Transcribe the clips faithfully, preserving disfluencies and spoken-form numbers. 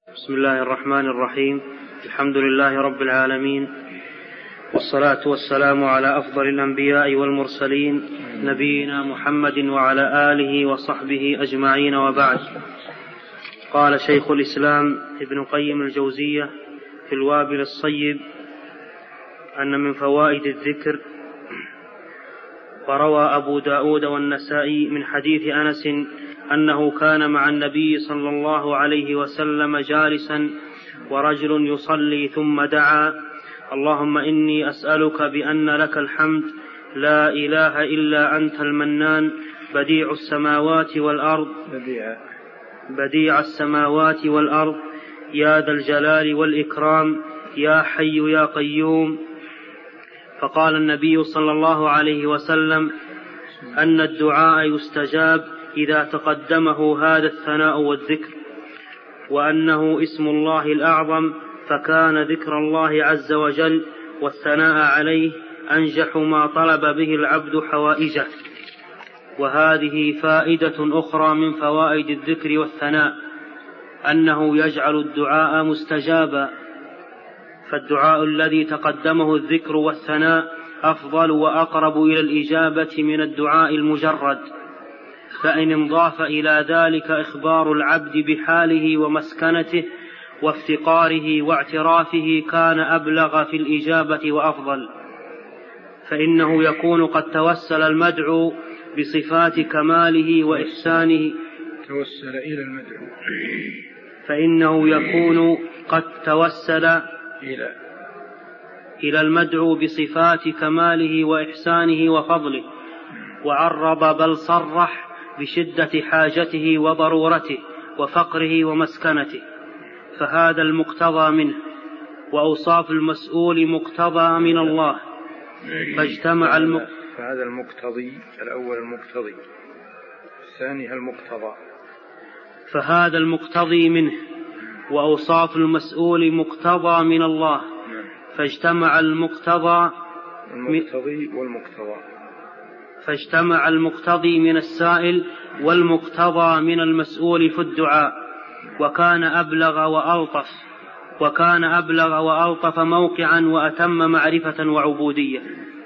بسم الله الرحمن الرحيم. الحمد لله رب العالمين، والصلاة والسلام على أفضل الأنبياء والمرسلين نبينا محمد وعلى آله وصحبه أجمعين، وبعد. قال شيخ الإسلام ابن قيم الجوزية في الوابل الصيب أن من فوائد الذكر: وروى أبو داود والنسائي من حديث أنس أنه كان مع النبي صلى الله عليه وسلم جالسا ورجل يصلي ثم دعا: اللهم إني أسألك بأن لك الحمد لا إله إلا أنت المنان بديع السماوات والأرض بديع, بديع السماوات والأرض يا ذا الجلال والإكرام يا حي يا قيوم. فقال النبي صلى الله عليه وسلم أن الدعاء يستجاب إذا تقدمه هذا الثناء والذكر، وأنه اسم الله الأعظم، فكان ذكر الله عز وجل والثناء عليه أنجح ما طلب به العبد حوائجه. وهذه فائدة أخرى من فوائد الذكر والثناء، أنه يجعل الدعاء مستجابا، فالدعاء الذي تقدمه الذكر والثناء أفضل وأقرب إلى الإجابة من الدعاء المجرد، فإن انضاف إلى ذلك إخبار العبد بحاله ومسكنته وافتقاره واعترافه كان أبلغ في الإجابة وأفضل، فإنه يكون قد توسل المدعو بصفات كماله وإحسانه توسل إلى المدعو فإنه يكون قد توسل إلى إلى المدعو بصفات كماله وإحسانه وفضله، وعرض بل صرح بشدة حاجته وضرورته وفقره ومسكنته، فهذا المقتضى منه. وأوصاف المسؤول مقتضى من الله، فاجتمع المق... فهذا المقتضي الأول المقتضي، الثاني المقتضى. فهذا المقتضي منه، وأوصاف المسؤول مقتضى من الله، فاجتمع المقتضى المقتضي والمقتضى فاجتمع المقتضي من السائل والمقتضى من المسؤول في الدعاء، وكان أبلغ وألطف وكان أبلغ وألطف موقعا وأتم معرفة وعبودية.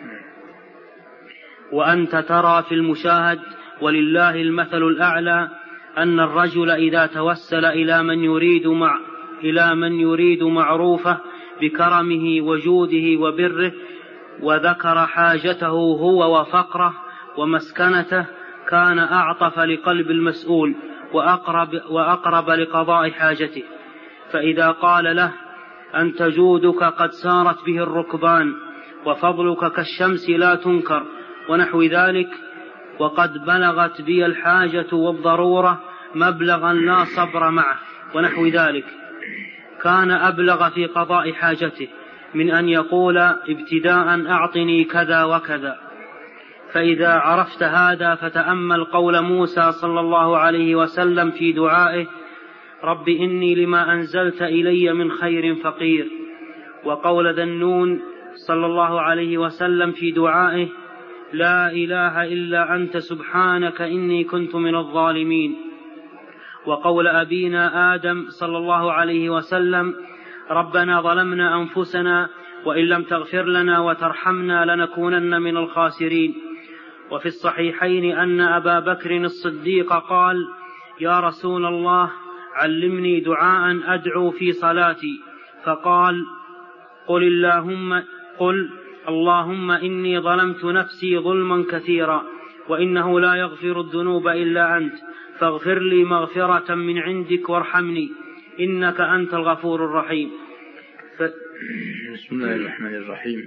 وأنت ترى في المشاهد ولله المثل الأعلى أن الرجل إذا توسل إلى من يريد مع إلى من يريد معروفه بكرمه وجوده وبره، وذكر حاجته هو وفقره ومسكنته، كان أعطف لقلب المسؤول وأقرب, وأقرب لقضاء حاجته. فإذا قال له: أنت جودك قد سارت به الركبان وفضلك كالشمس لا تنكر ونحو ذلك، وقد بلغت بي الحاجة والضرورة مبلغا لا صبر معه ونحو ذلك، كان أبلغ في قضاء حاجته من أن يقول ابتداء أعطني كذا وكذا. فإذا عرفت هذا فتأمل قول موسى صلى الله عليه وسلم في دعائه: رب إني لما أنزلت إلي من خير فقير، وقول ذا النون صلى الله عليه وسلم في دعائه: لا إله إلا أنت سبحانك إني كنت من الظالمين، وقول أبينا آدم صلى الله عليه وسلم: ربنا ظلمنا أنفسنا وإن لم تغفر لنا وترحمنا لنكونن من الخاسرين. وفي الصحيحين أن أبا بكر الصديق قال: يا رسول الله علمني دعاء أدعو في صلاتي، فقال: قل اللهم, قل اللهم إني ظلمت نفسي ظلما كثيرا وإنه لا يغفر الذنوب إلا أنت، فاغفر لي مغفرة من عندك وارحمني إنك أنت الغفور الرحيم. ف... بسم الله الرحمن الرحيم.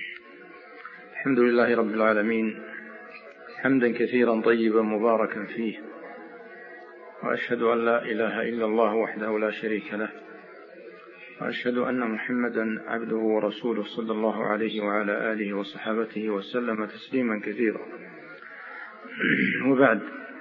الحمد لله رب العالمين، حمدا كثيرا طيبا مباركا فيه، وأشهد أن لا إله إلا الله وحده لا شريك له، وأشهد أن محمدا عبده ورسوله صلى الله عليه وعلى آله وصحابته وسلم تسليما كثيرا. وبعد،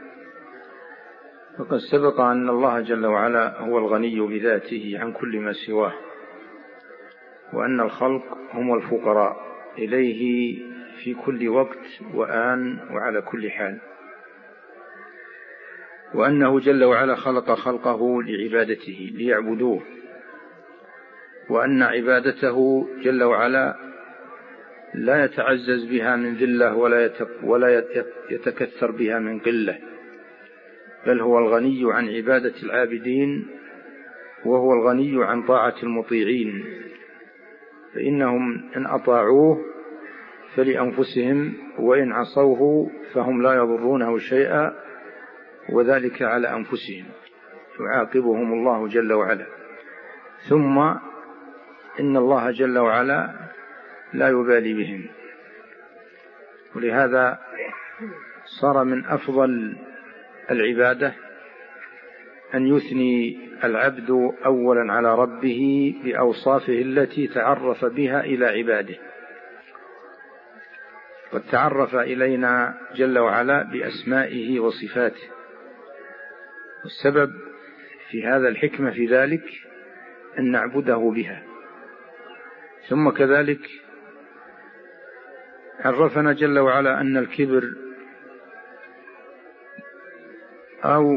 فقد سبق أن الله جل وعلا هو الغني بذاته عن كل ما سواه، وأن الخلق هم الفقراء إليه في كل وقت وآن وعلى كل حال. وأنه جل وعلا خلق خلقه لعبادته ليعبدوه، وأن عبادته جل وعلا لا يتعزز بها من ذلة ولا يتكثر بها من قلة، بل هو الغني عن عبادة العابدين، وهو الغني عن طاعة المطيعين، فإنهم إن أطاعوه فلأنفسهم، وإن عصوه فهم لا يضرونه شيئا، وذلك على أنفسهم يعاقبهم الله جل وعلا. ثم إن الله جل وعلا لا يبالي بهم، ولهذا صار من أفضل العبادة أن يثني العبد أولا على ربه بأوصافه التي تعرف بها إلى عباده. قد تعرف إلينا جل وعلا بأسمائه وصفاته، والسبب في هذا الحكمة في ذلك أن نعبده بها. ثم كذلك عرفنا جل وعلا أن الكبر أو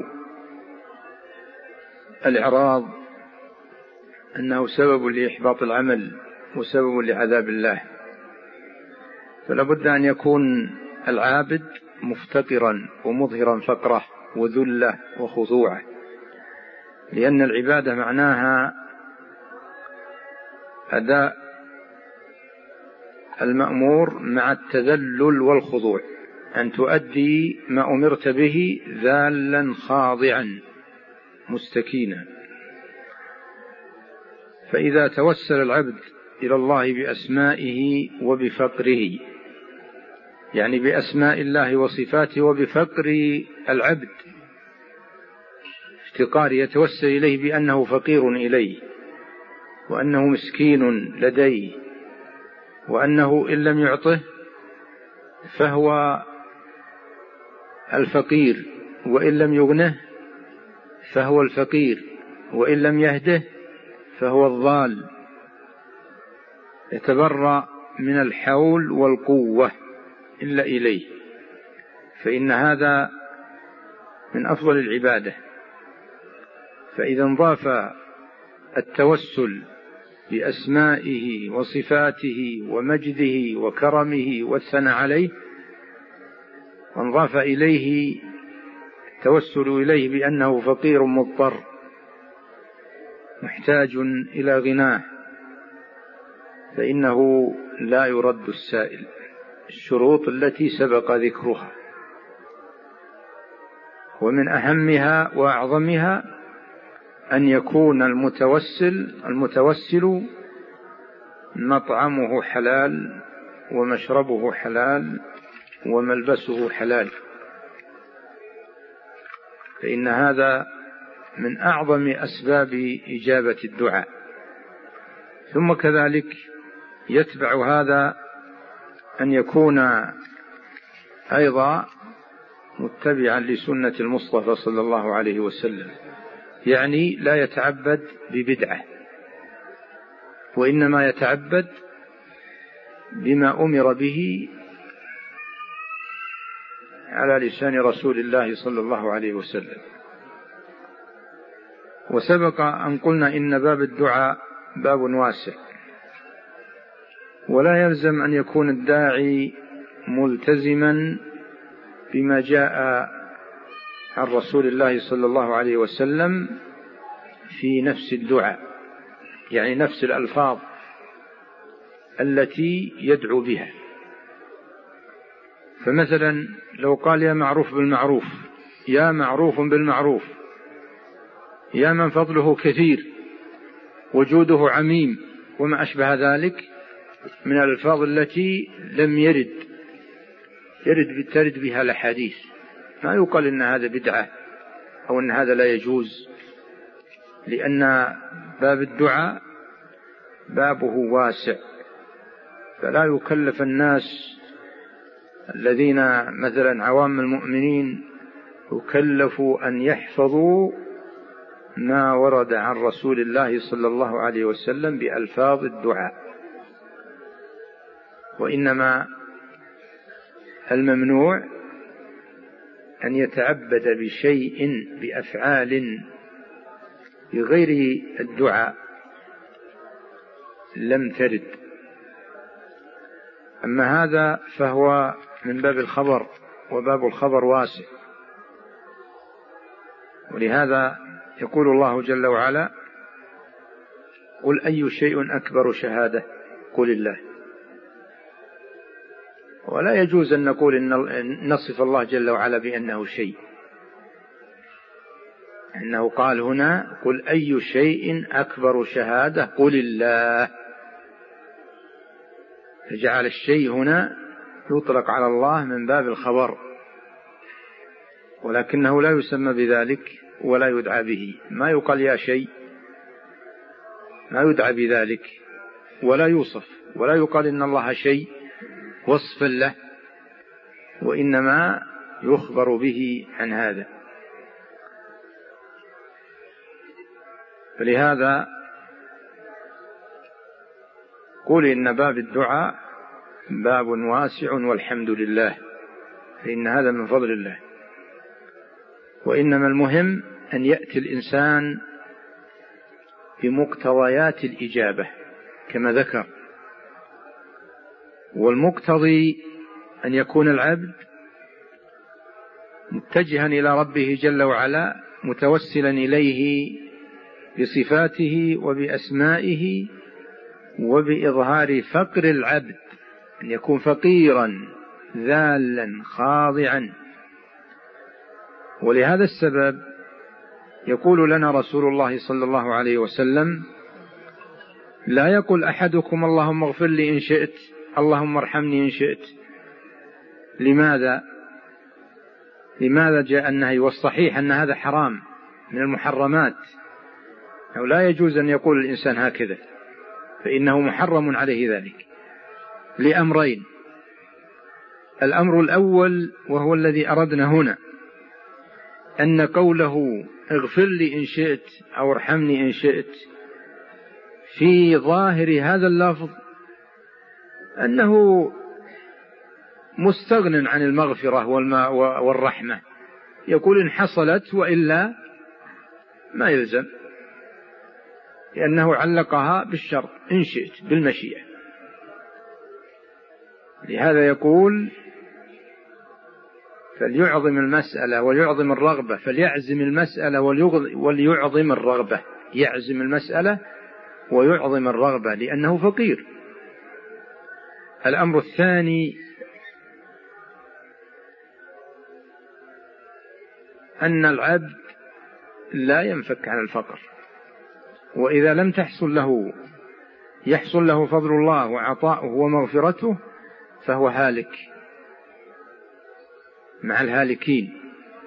الإعراض أنه سبب لإحباط العمل وسبب لعذاب الله، فلا بد أن يكون العابد مفتقرا ومظهرا فقره وذلة وخضوعه، لأن العبادة معناها أداء المأمور مع التذلل والخضوع، أن تؤدي ما أمرت به ذالا خاضعا مستكينا. فإذا توسل العبد إلى الله بأسمائه وبفقره، يعني بأسماء الله وصفاته وبفقر العبد، افتقار يتوسل إليه بأنه فقير إليه، وأنه مسكين لديه، وأنه إن لم يعطه فهو الفقير، وإن لم يغنه فهو الفقير، وإن لم يهده فهو الضال، يتبرأ من الحول والقوة إلا إليه، فإن هذا من أفضل العبادة. فإذا انضاف التوسل بأسمائه وصفاته ومجده وكرمه والثناء عليه، وانضاف إليه التوسل إليه بأنه فقير مضطر محتاج إلى غناه، فإنه لا يرد السائل، الشروط التي سبق ذكرها، ومن أهمها وأعظمها أن يكون المتوسل المتوسل مطعمه حلال ومشربه حلال وملبسه حلال، فإن هذا من أعظم أسباب إجابة الدعاء. ثم كذلك يتبع هذا أن يكون أيضا متبعا لسنة المصطفى صلى الله عليه وسلم، يعني لا يتعبد ببدعة، وإنما يتعبد بما أمر به على لسان رسول الله صلى الله عليه وسلم. وسبق أن قلنا إن باب الدعاء باب واسع، ولا يلزم أن يكون الداعي ملتزما بما جاء عن رسول الله صلى الله عليه وسلم في نفس الدعاء، يعني نفس الألفاظ التي يدعو بها. فمثلا لو قال يا معروف بالمعروف، يا معروف بالمعروف، يا من فضله كثير وجوده عميم، وما أشبه ذلك من الألفاظ التي لم يرد يرد ترد بها الأحاديث، ما يقال إن هذا بدعة أو إن هذا لا يجوز، لأن باب الدعاء بابه واسع، فلا يكلف الناس الذين مثلا عوام المؤمنين يكلفوا أن يحفظوا ما ورد عن رسول الله صلى الله عليه وسلم بألفاظ الدعاء، وإنما الممنوع أن يتعبد بشيء بأفعال بغير الدعاء لم ترد. أما هذا فهو من باب الخبر، وباب الخبر واسع، ولهذا يقول الله جل وعلا: قل أي شيء أكبر شهادة قل الله. ولا يجوز أن نقول إن نصف الله جل وعلا بأنه شيء، إنه قال هنا: قل أي شيء أكبر شهادة قل الله، فجعل الشيء هنا يطلق على الله من باب الخبر، ولكنه لا يسمى بذلك ولا يدعى به. ما يقال يا شيء، ما يدعى بذلك ولا يوصف، ولا يقال إن الله شيء وصف له، وإنما يخبر به عن هذا. فلهذا قل إن باب الدعاء باب واسع والحمد لله، فإن هذا من فضل الله. وإنما المهم أن يأتي الإنسان بمقتضيات الإجابة كما ذكر، والمقتضي أن يكون العبد متجها إلى ربه جل وعلا، متوسلا إليه بصفاته وبأسمائه، وبإظهار فقر العبد، أن يكون فقيرا ذالا خاضعا. ولهذا السبب يقول لنا رسول الله صلى الله عليه وسلم: لا يقول أحدكم اللهم اغفر لي إن شئت، اللهم ارحمني إن شئت. لماذا؟ لماذا جاء النهي؟ والصحيح أن هذا حرام من المحرمات، أو لا يجوز أن يقول الإنسان هكذا، فإنه محرم عليه ذلك لأمرين. الأمر الأول وهو الذي أردنا هنا، أن قوله اغفر لي إن شئت أو ارحمني إن شئت في ظاهر هذا اللفظ أنه مستغن عن المغفرة والرحمة، يقول إن حصلت وإلا ما يلزم، لأنه علقها بالشرط إن شئت بالمشيئة. لهذا يقول: فليعظم المسألة وليعظم الرغبة، فليعزم المسألة وليعظم الرغبة، يعزم المسألة ويعظم الرغبة لأنه فقير. الأمر الثاني أن العبد لا ينفك عن الفقر، وإذا لم تحصل له يحصل له فضل الله وعطاؤه ومغفرته فهو هالك مع الهالكين.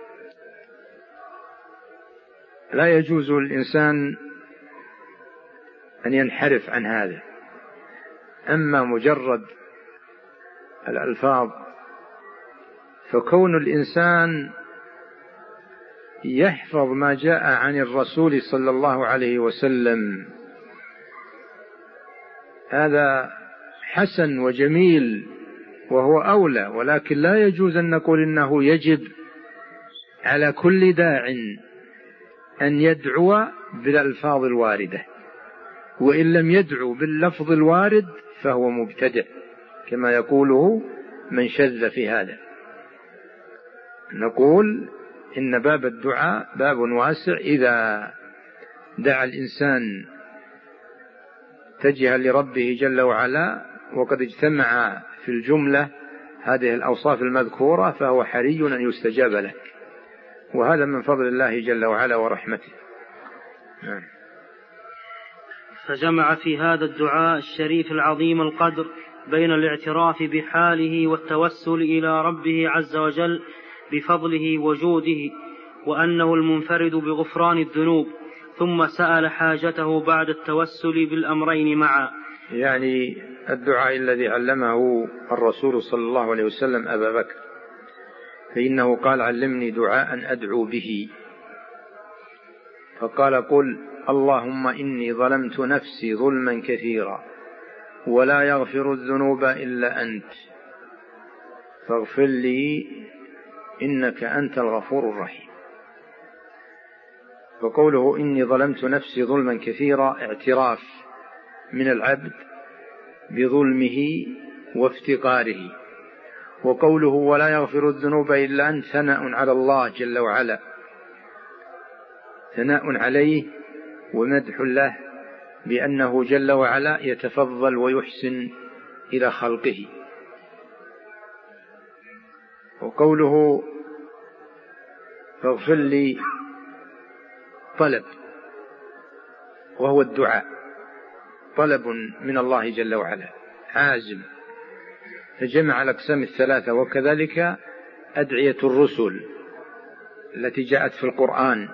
لا يجوز للإنسان أن ينحرف عن هذا. أما مجرد الألفاظ، فكون الإنسان يحفظ ما جاء عن الرسول صلى الله عليه وسلم هذا حسن وجميل وهو أولى، ولكن لا يجوز أن نقول إنه يجب على كل داع أن يدعو بالألفاظ الواردة، وإن لم يدعو باللفظ الوارد فهو مبتدع كما يقوله من شذ في هذا. نقول إن باب الدعاء باب واسع، إذا دعا الإنسان تجها لربه جل وعلا وقد اجتمع في الجملة هذه الأوصاف المذكورة فهو حري أن يستجاب له، وهذا من فضل الله جل وعلا ورحمته. نعم. فجمع في هذا الدعاء الشريف العظيم القدر بين الاعتراف بحاله والتوسل إلى ربه عز وجل بفضله وجوده، وأنه المنفرد بغفران الذنوب، ثم سأل حاجته بعد التوسل بالأمرين معا. يعني الدعاء الذي علمه الرسول صلى الله عليه وسلم أبا بكر، فإنه قال: علمني دعاء أدعو به، فقال: قل اللهم إني ظلمت نفسي ظلما كثيرا ولا يغفر الذنوب إلا أنت فاغفر لي إنك أنت الغفور الرحيم. وقوله إني ظلمت نفسي ظلما كثيرا اعتراف من العبد بظلمه وافتقاره. وقوله ولا يغفر الذنوب إلا أنت ثناء على الله جل وعلا، ثناء عليه ومدح له بأنه جل وعلا يتفضل ويحسن إلى خلقه. وقوله فاغفر لي طلب، وهو الدعاء، طلب من الله جل وعلا عازم، فجمع الأقسام الثلاثة. وكذلك أدعية الرسل التي جاءت في القرآن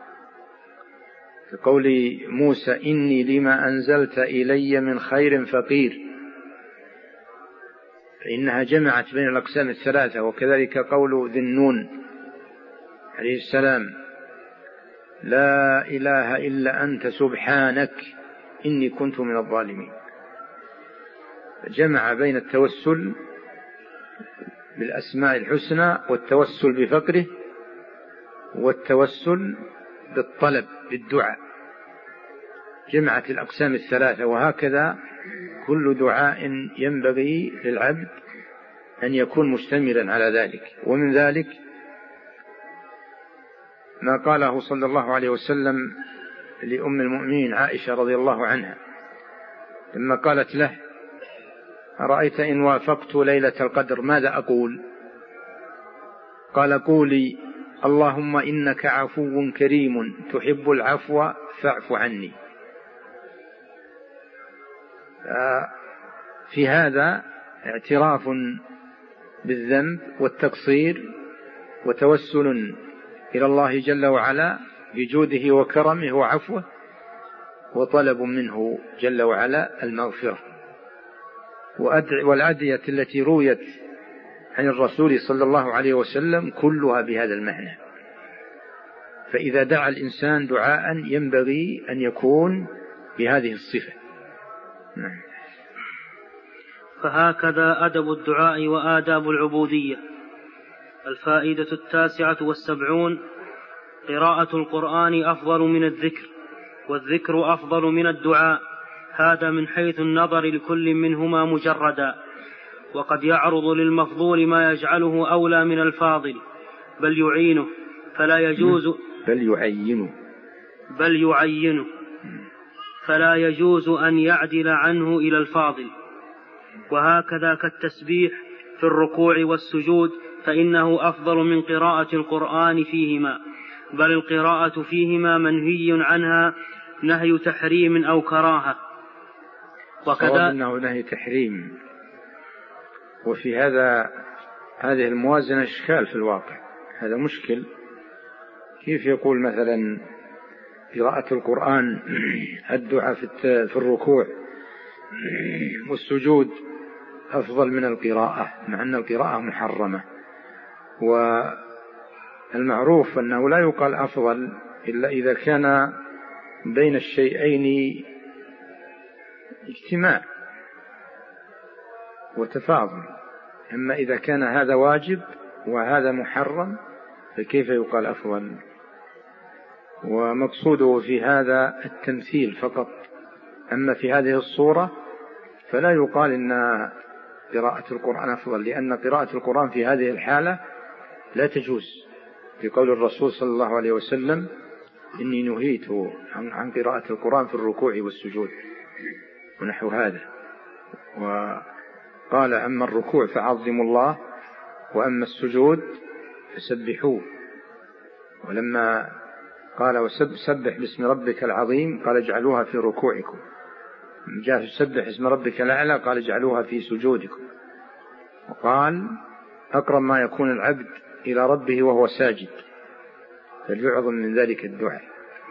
في قول موسى إني لما أنزلت إلي من خير فقير، فإنها جمعت بين الأقسام الثلاثة. وكذلك قول ذي النون عليه السلام لا إله إلا أنت سبحانك إني كنت من الظالمين، جمع بين التوسل بالأسماء الحسنى والتوسل بفقره والتوسل بالطلب بالدعاء، جمعت الأقسام الثلاثة. وهكذا كل دعاء ينبغي للعبد أن يكون مشتملا على ذلك. ومن ذلك ما قاله صلى الله عليه وسلم لأم المؤمنين عائشة رضي الله عنها لما قالت له أرأيت إن وافقت ليلة القدر ماذا أقول؟ قال قولي اللهم إنك عفو كريم تحب العفو فاعف عني. في هذا اعتراف بالذنب والتقصير وتوسل إلى الله جل وعلا بجوده وكرمه وعفوه، وطلب منه جل وعلا المغفرة. والأدعية التي رويت عن الرسول صلى الله عليه وسلم كلها بهذا المعنى. فإذا دعا الإنسان دعاء ينبغي أن يكون بهذه الصفة. نعم. فهكذا أدب الدعاء وآداب العبودية. الفائدة التاسعة والسبعون: قراءة القرآن أفضل من الذكر، والذكر أفضل من الدعاء، هذا من حيث النظر لكل منهما مجردا. وقد يعرض للمفضول ما يجعله أولى من الفاضل، بل يعينه فلا يجوز بل يعينه بل يعينه فلا يجوز أن يعدل عنه إلى الفاضل. وهكذا كالتسبيح في الركوع والسجود، فإنه أفضل من قراءة القرآن فيهما، بل القراءة فيهما منهي عنها نهي تحريم أو كراهة. وكذا أنه نهي تحريم. وفي هذا هذه الموازنة إشكال في الواقع، هذا مشكل. كيف يقول مثلا قراءة القرآن الدعاء في الركوع والسجود أفضل من القراءة، مع أن القراءة محرمة؟ والمعروف أنه لا يقال أفضل إلا إذا كان بين الشيئين اجتماع وتفاضل. أما إذا كان هذا واجب وهذا محرم فكيف يقال أفضل؟ ومقصوده في هذا التمثيل فقط. أما في هذه الصورة فلا يقال إن قراءة القرآن أفضل، لأن قراءة القرآن في هذه الحالة لا تجوز، في قول الرسول صلى الله عليه وسلم إني نهيت عن قراءة القرآن في الركوع والسجود ونحو هذا. وقال أما الركوع فعظموا الله وأما السجود فسبحوه. ولما قال وسبح باسم ربك العظيم قال اجعلوها في ركوعكم، جاء سبح اسم ربك الأعلى قال اجعلوها في سجودكم. وقال أقرب ما يكون العبد إلى ربه وهو ساجد، فليعظم من ذلك الدعاء.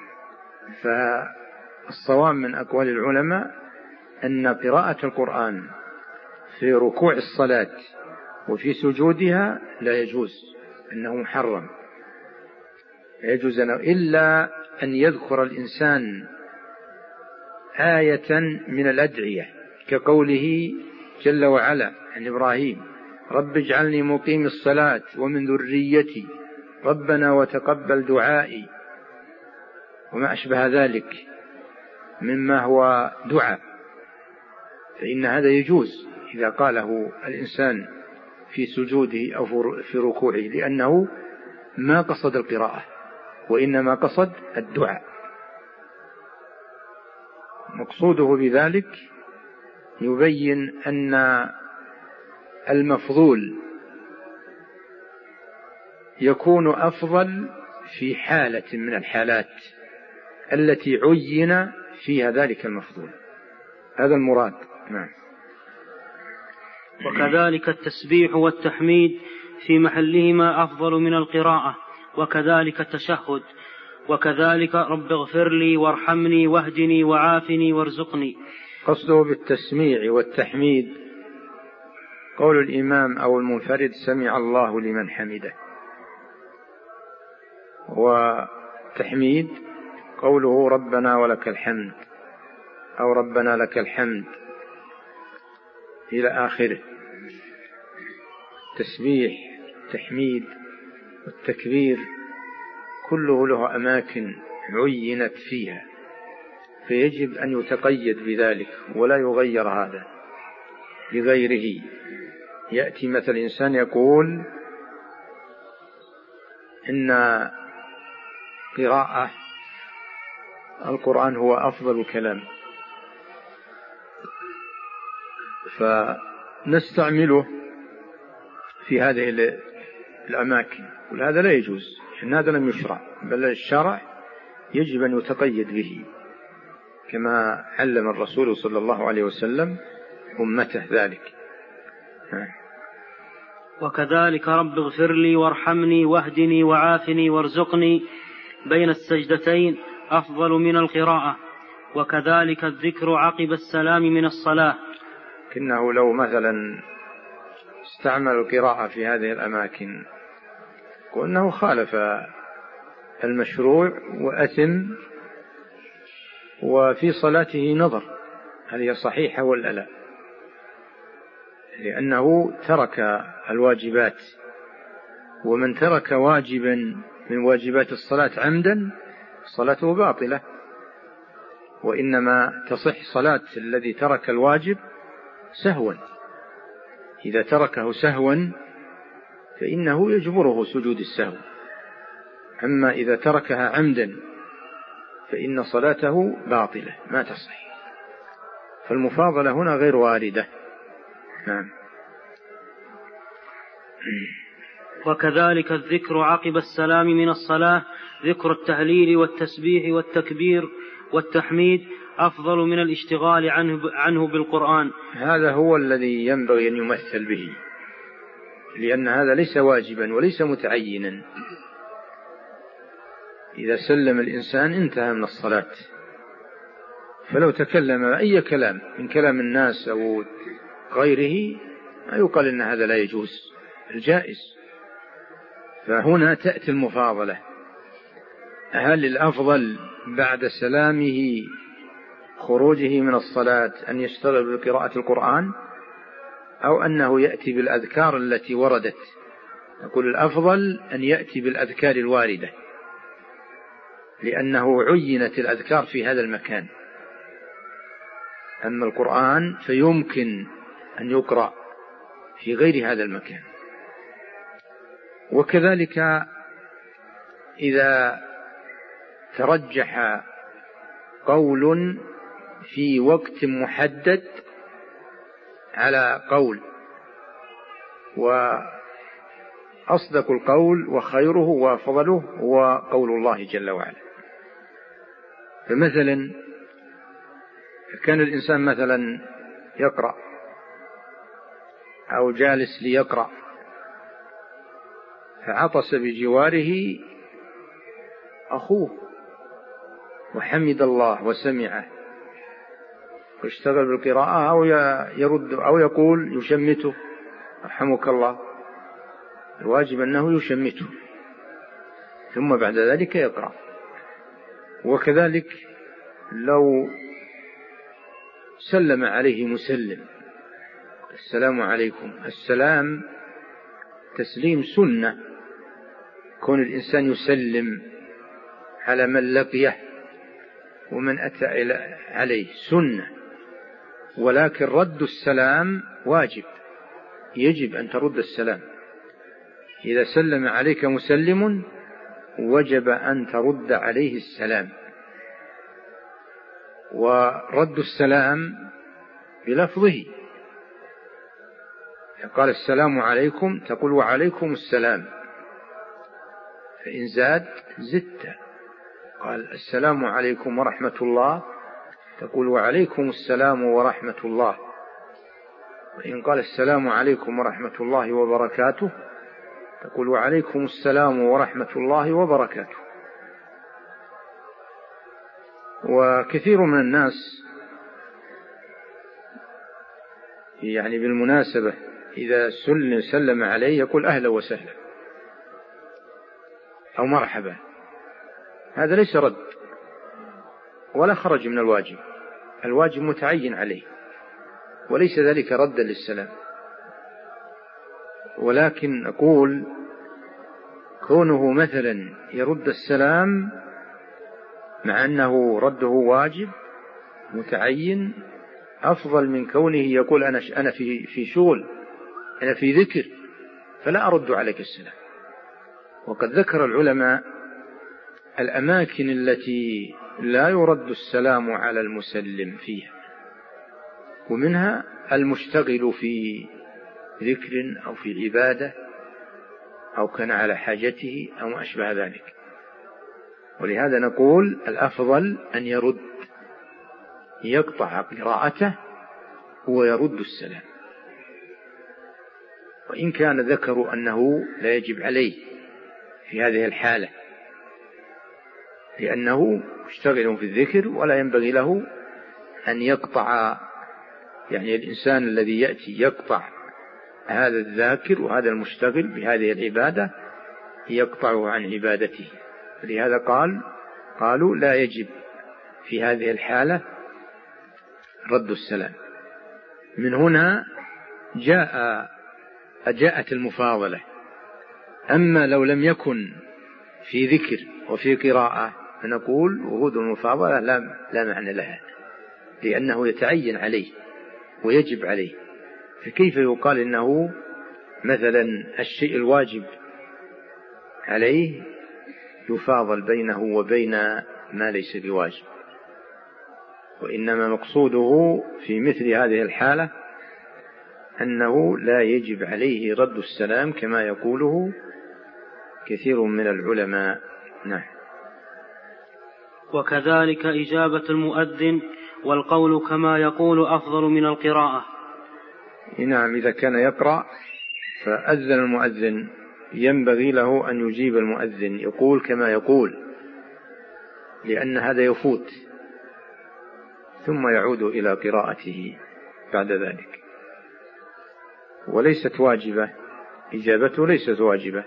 فالصواب من أقوال العلماء أن قراءة القرآن في ركوع الصلاة وفي سجودها لا يجوز، أنه محرم، لا يجوز إلا أن يذكر الإنسان آية من الأدعية كقوله جل وعلا عن إبراهيم رب اجعلني مقيم الصلاة ومن ذريتي ربنا وتقبل دعائي وما أشبه ذلك مما هو دعاء، فإن هذا يجوز إذا قاله الإنسان في سجوده أو في ركوعه، لأنه ما قصد القراءة وإنما قصد الدعاء. مقصوده بذلك يبين أن المفضول يكون أفضل في حالة من الحالات التي عين فيها ذلك المفضول، هذا المراد. نعم. وكذلك التسبيح والتحميد في محلهما أفضل من القراءة، وكذلك التشهد، وكذلك رب اغفر لي وارحمني واهدني وعافني وارزقني. قصده بالتسميع والتحميد قول الإمام أو المنفرد سمع الله لمن حمده، وتحميد قوله ربنا ولك الحمد أو ربنا لك الحمد إلى آخره. التسبيح التحميد والتكبير كله له أماكن عينت فيها، فيجب أن يتقيد بذلك ولا يغير هذا لغيره. يأتي مثل إنسان يقول إن قراءة القرآن هو أفضل الكلام، فنستعمله في هذه الأماكن، وهذا لا يجوز، إن هذا لم يشرع، بل الشرع يجب أن يتقيد به كما علم الرسول صلى الله عليه وسلم أمته ذلك. وكذلك رب اغفر لي وارحمني واهدني وعافني وارزقني بين السجدتين أفضل من القراءة، وكذلك الذكر عقب السلام من الصلاة. كأنه لو مثلا استعمل القراءة في هذه الأماكن وأنه خالف المشروع وأثم، وفي صلاته نظر هل هي صحيحة ولا لا، لأنه ترك الواجبات، ومن ترك واجبا من واجبات الصلاة عمدا صلاته باطلة، وإنما تصح صلاة الذي ترك الواجب سهوا. إذا تركه سهوا فإنه يجبره سجود السهو، أما إذا تركها عمدا فإن صلاته باطلة ما تصح، فالمفاضلة هنا غير واردة. نعم. وكذلك الذكر عقب السلام من الصلاة ذكر التهليل والتسبيح والتكبير والتحميد أفضل من الاشتغال عنه, عنه بالقرآن. هذا هو الذي ينبغي أن يمثل به، لأن هذا ليس واجبا وليس متعينا. إذا سلم الإنسان انتهى من الصلاة، فلو تكلم أي كلام من كلام الناس أو غيره ما يقال إن هذا لا يجوز، الجائز. فهنا تأتي المفاضلة، هل الأفضل بعد سلامه خروجه من الصلاة أن يشتغل بقراءة القرآن أو أنه يأتي بالأذكار التي وردت؟ نقول الأفضل أن يأتي بالأذكار الواردة، لأنه عينت الأذكار في هذا المكان. أما القرآن فيمكن أن يقرأ في غير هذا المكان. وكذلك إذا ترجح قول في وقت محدد على قول، وأصدق القول وخيره وفضله هو قول الله جل وعلا. فمثلا كان الإنسان مثلا يقرأ أو جالس ليقرأ فعطس بجواره أخوه وحمد الله وسمعه واشتغل بالقراءة، أو يرد أو يقول يشمته رحمك الله، الواجب أنه يشمته ثم بعد ذلك يقرأ. وكذلك لو سلم عليه مسلم السلام عليكم، السلام تسليم سنة، كون الإنسان يسلم على من لقيه ومن أتى عليه سنة، ولكن رد السلام واجب، يجب أن ترد السلام. إذا سلم عليك مسلم وجب أن ترد عليه السلام. ورد السلام بلفظه، قال السلام عليكم تقول وعليكم السلام، فإن زاد زدت. قال السلام عليكم ورحمة الله تقول وعليكم السلام ورحمة الله. وإن قال السلام عليكم ورحمة الله وبركاته تقول وعليكم السلام ورحمة الله وبركاته. وكثير من الناس يعني بالمناسبة إذا سلم عليه يقول أهلا وسهلا أو مرحبا، هذا ليس رد ولا خرج من الواجب، الواجب متعين عليه، وليس ذلك ردا للسلام. ولكن أقول كونه مثلا يرد السلام مع أنه رده واجب متعين أفضل من كونه يقول أنا أنا في في شغل، أنا في ذكر، فلا أرد عليك السلام. وقد ذكر العلماء الأماكن التي لا يرد السلام على المسلم فيها، ومنها المشتغل في ذكر أو في عبادة أو كان على حاجته أو ما أشبه ذلك. ولهذا نقول الأفضل أن يرد، يقطع قراءته ويرد السلام. وإن كان ذكروا أنه لا يجب عليه في هذه الحالة، لأنه مشتغل في الذكر ولا ينبغي له أن يقطع، يعني الإنسان الذي يأتي يقطع هذا الذاكر وهذا المشتغل بهذه العبادة يقطعه عن عبادته. لهذا قال قالوا لا يجب في هذه الحالة رد السلام. من هنا جاء جاءت المفاضلة. أما لو لم يكن في ذكر وفي قراءة فنقول وجود المفاضلة لا, لا معنى لها، لأنه يتعين عليه ويجب عليه. فكيف يقال إنه مثلا الشيء الواجب عليه يفاضل بينه وبين ما ليس بواجب؟ وإنما مقصوده في مثل هذه الحالة أنه لا يجب عليه رد السلام كما يقوله كثير من العلماء. نعم. وكذلك إجابة المؤذن والقول كما يقول أفضل من القراءة. نعم، إذا كان يقرأ فأذن المؤذن ينبغي له أن يجيب المؤذن، يقول كما يقول، لأن هذا يفوت ثم يعود إلى قراءته بعد ذلك. وليست واجبة، إجابته ليست واجبة.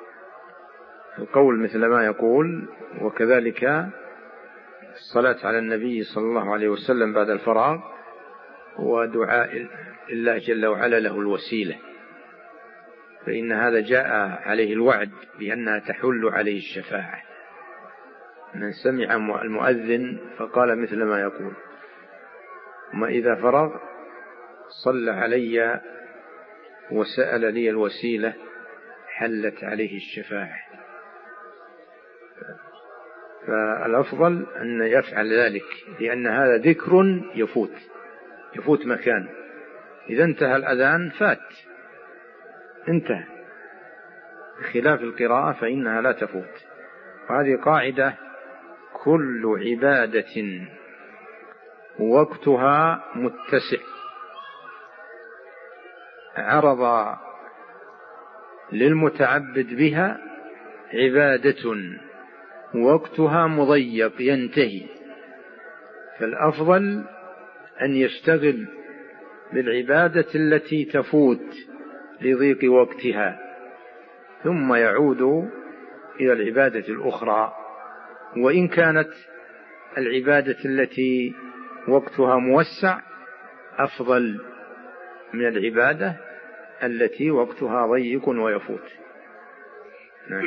القول مثل ما يقول. وكذلك الصلاة على النبي صلى الله عليه وسلم بعد الفراغ ودعاء الله جل وعلا له الوسيلة، فإن هذا جاء عليه الوعد بأنها تحل عليه الشفاعة. من سمع المؤذن فقال مثل ما يقول ما إذا فرغ صلى علي وسأل لي الوسيلة حلت عليه الشفاعة. فالأفضل أن يفعل ذلك، لأن هذا ذكر يفوت يفوت مكان. إذا انتهى الأذان فات، انتهى، بخلاف القراءة فإنها لا تفوت. وهذه قاعدة: كل عبادة وقتها متسع عرض للمتعبد بها عبادة وقتها مضيق ينتهي، فالأفضل أن يشتغل بالعبادة التي تفوت لضيق وقتها، ثم يعود إلى العبادة الأخرى. وإن كانت العبادة التي وقتها موسع أفضل من العبادة التي وقتها ضيق ويفوت. نعم.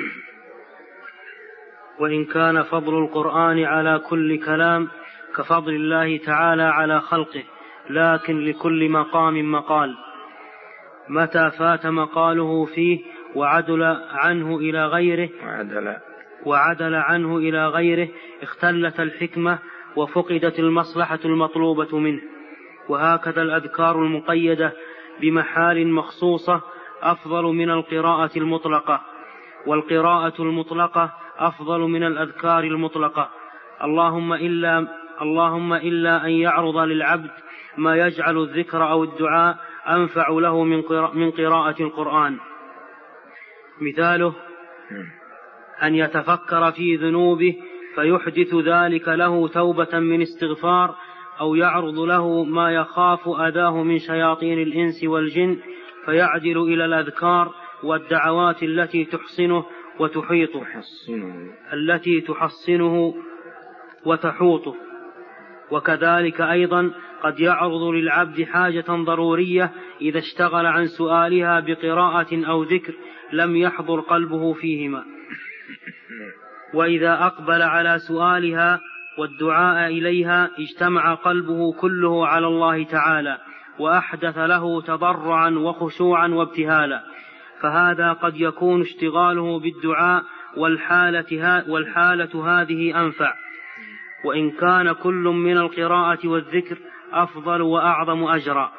وإن كان فضل القرآن على كل كلام كفضل الله تعالى على خلقه، لكن لكل مقام مقال، متى فات مقاله فيه وعدل عنه إلى غيره وعدل, وعدل عنه إلى غيره اختلت الحكمة وفقدت المصلحة المطلوبة منه. وهكذا الأذكار المقيدة بمحال مخصوصة أفضل من القراءة المطلقة، والقراءة المطلقة أفضل من الأذكار المطلقة، اللهم إلا, اللهم إلا أن يعرض للعبد ما يجعل الذكر أو الدعاء أنفع له من قراءة القرآن. مثاله أن يتفكر في ذنوبه فيحدث ذلك له توبة من استغفار، أو يعرض له ما يخاف أذاه من شياطين الإنس والجن فيعدل إلى الأذكار والدعوات التي تحصنه وتحيطه التي تحصنه وتحوطه. وكذلك أيضا قد يعرض للعبد حاجة ضرورية إذا اشتغل عن سؤالها بقراءة أو ذكر لم يحضر قلبه فيهما، وإذا أقبل على سؤالها والدعاء إليها اجتمع قلبه كله على الله تعالى وأحدث له تضرعا وخشوعا وابتهالا، فهذا قد يكون اشتغاله بالدعاء والحالة, والحالة هذه أنفع، وإن كان كل من القراءة والذكر أفضل وأعظم أجرا.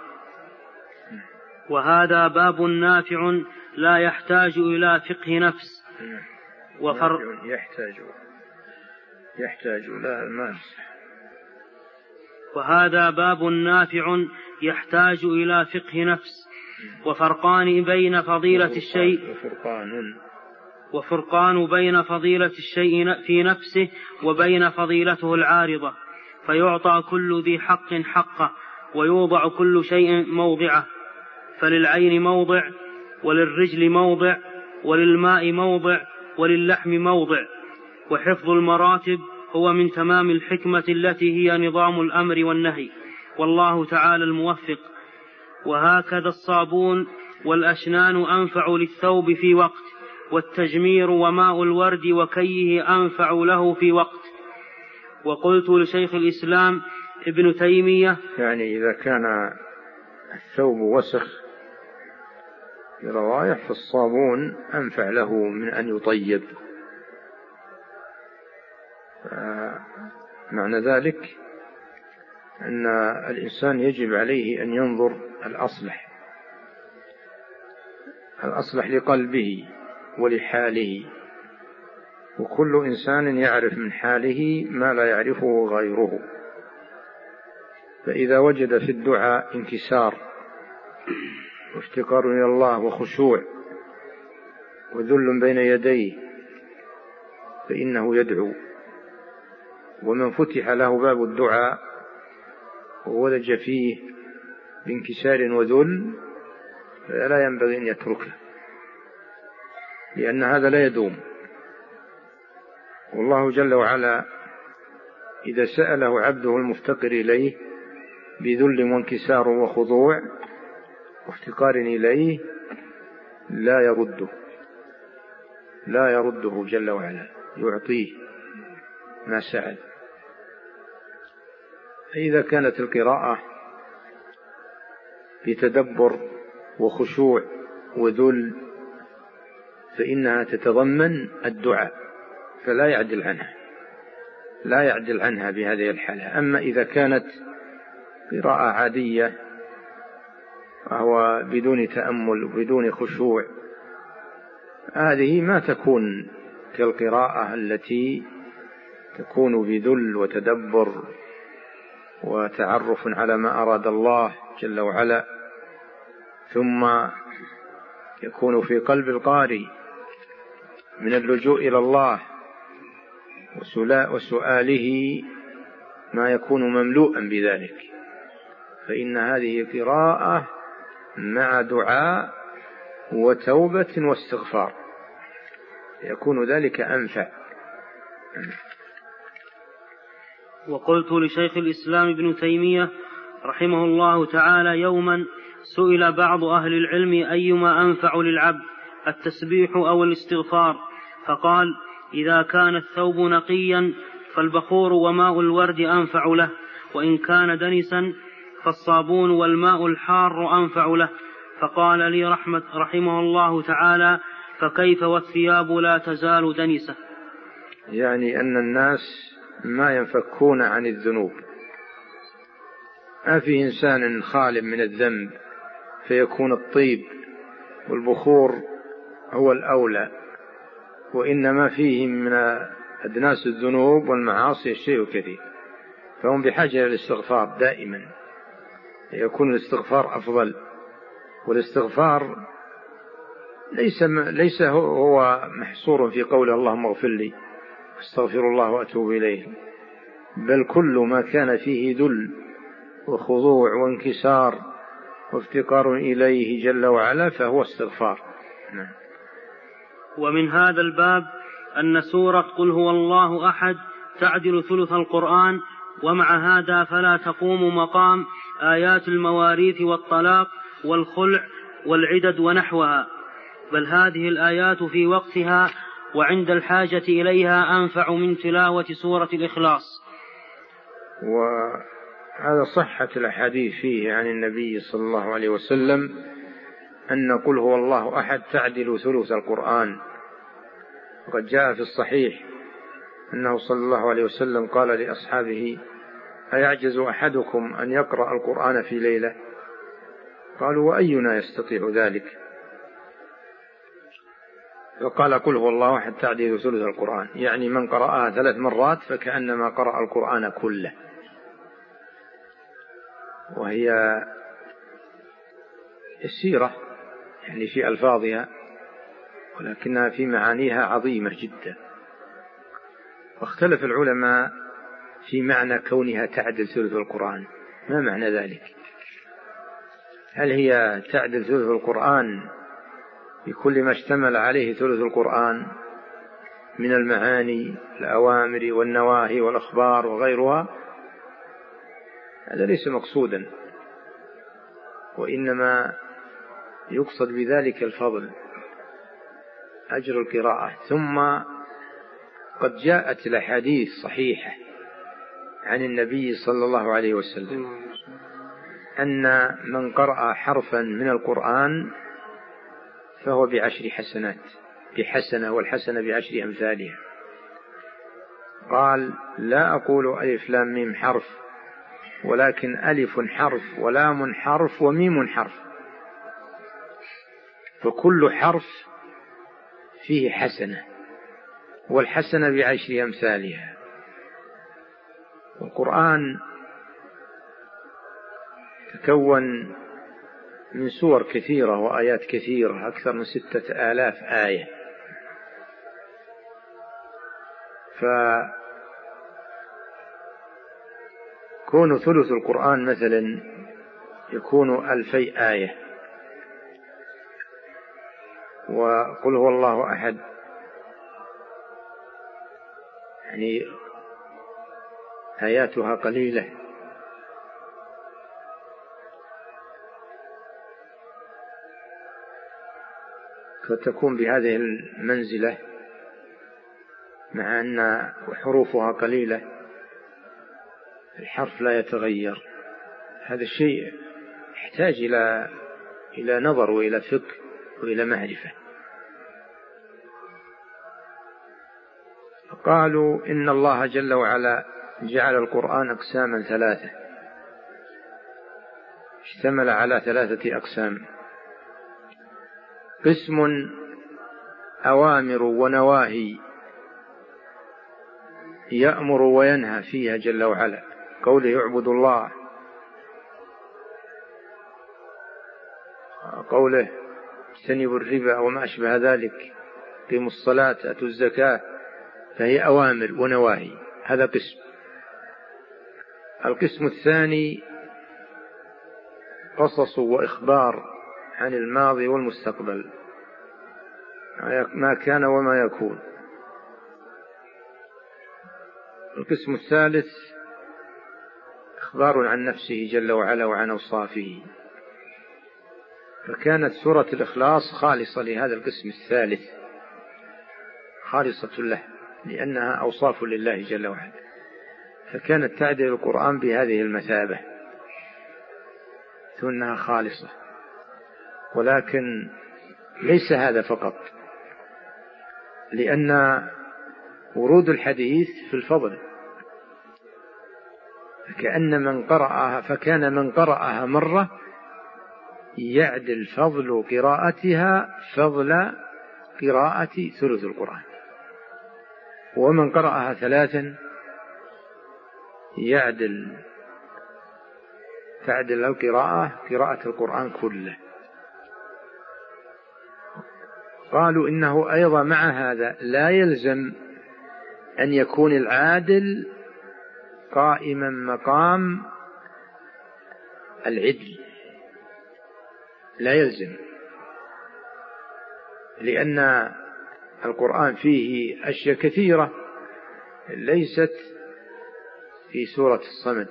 وهذا باب نافع لا يحتاج إلى فقه نفس وفر يحتاج يحتاج إلى الماس وهذا باب نافع يحتاج إلى فقه نفس وفرقان بين فضيلة الشيء وفرقان وفرقان بين فضيلة الشيء في نفسه وبين فضيلته العارضة، فيعطى كل ذي حق حقه ويوضع كل شيء موضعه، فللعين موضع وللرجل موضع وللماء موضع وللحم موضع. وحفظ المراتب هو من تمام الحكمة التي هي نظام الأمر والنهي، والله تعالى الموفق. وهكذا الصابون والأشنان أنفع للثوب في وقت، والتجمير وماء الورد وكيه أنفع له في وقت. وقلت لشيخ الإسلام ابن تيمية يعني إذا كان الثوب وسخ بروايح فالصابون أنفع له من أن يطيب. معنى ذلك أن الإنسان يجب عليه أن ينظر الأصلح الأصلح لقلبه ولحاله، وكل إنسان يعرف من حاله ما لا يعرفه غيره. فإذا وجد في الدعاء انكسار وافتقار إلى الله وخشوع وذل بين يديه فإنه يدعو، ومن فتح له باب الدعاء وولج فيه بانكسار وذل فلا ينبغي أن يتركه، لأن هذا لا يدوم. والله جل وعلا إذا سأله عبده المفتقر إليه بذل وانكسار وخضوع وافتقار إليه لا يرده لا يرده جل وعلا، يعطيه ما سأل. فإذا كانت القراءة بتدبر وخشوع وذل فإنها تتضمن الدعاء فلا يعدل عنها لا يعدل عنها بهذه الحالة. أما إذا كانت قراءة عادية وهو بدون تأمل وبدون خشوع هذه ما تكون كالقراءة التي تكون بذل وتدبر وتعرف على ما أراد الله جل وعلا، ثم يكون في قلب القارئ من اللجوء إلى الله وسؤاله ما يكون مملوءا بذلك، فإن هذه قراءة مع دعاء وتوبة واستغفار يكون ذلك أنفع. وقلت لشيخ الإسلام ابن تيمية رحمه الله تعالى يوما سئل بعض أهل العلم أيما أنفع للعبد التسبيح أو الاستغفار، فقال إذا كان الثوب نقيا فالبخور وماء الورد أنفع له، وإن كان دنسا فالصابون والماء الحار أنفع له. فقال لي رحمة رحمه الله تعالى فكيف والثياب لا تزال دنسة؟ يعني أن الناس ما ينفكون عن الذنوب، ما في إنسان خال من الذنب فيكون الطيب والبخور هو الأولى، وإنما فيه من أدناس الذنوب والمعاصي الشيء كثير، فهم بحاجة إلى الاستغفار دائما، يكون الاستغفار أفضل. والاستغفار ليس ليس هو محصور في قول اللهم اغفر لي استغفر الله وأتوب إليه، بل كل ما كان فيه ذل وخضوع وانكسار وافتقار إليه جل وعلا فهو استغفار. ومن هذا الباب أن سورة قل هو الله أحد تعدل ثلث القرآن، ومع هذا فلا تقوم مقام آيات المواريث والطلاق والخلع والعدد ونحوها، بل هذه الآيات في وقتها وعند الحاجة إليها أنفع من تلاوة سورة الإخلاص. وهذا صحة الأحاديث فيه عن النبي صلى الله عليه وسلم أن قل هو الله أحد تعدل ثلث القرآن، وقد جاء في الصحيح أنه صلى الله عليه وسلم قال لأصحابه أيعجز أحدكم أن يقرأ القرآن في ليلة؟ قالوا وأينا يستطيع ذلك؟ فقال قل هو الله أحد تعدل ثلث القرآن، يعني من قرأها ثلاث مرات فكأنما قرأ القرآن كله، وهي يسيرة يعني في ألفاظها ولكنها في معانيها عظيمة جدا. واختلف العلماء في معنى كونها تعدل ثلث القرآن، ما معنى ذلك؟ هل هي تعدل ثلث القرآن بكل ما اشتمل عليه ثلث القرآن من المعاني الأوامر والنواهي والأخبار وغيرها؟ هذا ليس مقصودا، وإنما يقصد بذلك الفضل أجر القراءة. ثم قد جاءت الأحاديث صحيحة عن النبي صلى الله عليه وسلم أن من قرأ حرفا من القرآن فهو بعشر حسنات، بحسنة والحسنة بعشر أمثالها. قال لا أقول ألف لام ميم حرف، ولكن ألف حرف ولام حرف وميم حرف، فكل حرف فيه حسنة والحسنة بعشر أمثالها. والقرآن تكون من سور كثيرة وآيات كثيرة، أكثر من ستة آلاف آية، فكون ثلث القرآن مثلا يكون ألفي آية. وقل هو الله أحد يعني آياتها قليلة، فتكون بهذه المنزلة مع أن حروفها قليلة، الحرف لا يتغير. هذا الشيء يحتاج إلى إلى نظر وإلى فقه وإلى معرفة. قالوا إن الله جل وعلا جعل القرآن أقساما ثلاثة، اشتمل على ثلاثة أقسام: قسم أوامر ونواهي يأمر وينهى فيها جل وعلا، قوله يعبد الله، قوله اجتنبوا الربا وما أشبه ذلك، قيموا الصلاة أتوا الزكاة، فهي أوامر ونواهي. هذا قسم. القسم الثاني قصص وإخبار عن الماضي والمستقبل، ما كان وما يكون. القسم الثالث إخبار عن نفسه جل وعلا وعن أوصافه، فكانت سورة الإخلاص خالصة لهذا القسم الثالث، خالصة له لأنها أوصاف لله جل وعلا، فكانت تعدل القرآن بهذه المثابة ثم خالصة. ولكن ليس هذا فقط، لأن ورود الحديث في الفضل، كأن من قرأها فكان من قرأها مرة يعدل فضل قراءتها فضل قراءة ثلث القرآن، ومن قرأها ثلاثا يعدل تعدل القراءة قراءة القرآن كله. قالوا إنه أيضا مع هذا لا يلزم أن يكون العادل قائما مقام العدل، لا يلزم، لأن القرآن فيه أشياء كثيرة ليست في سورة الصمد.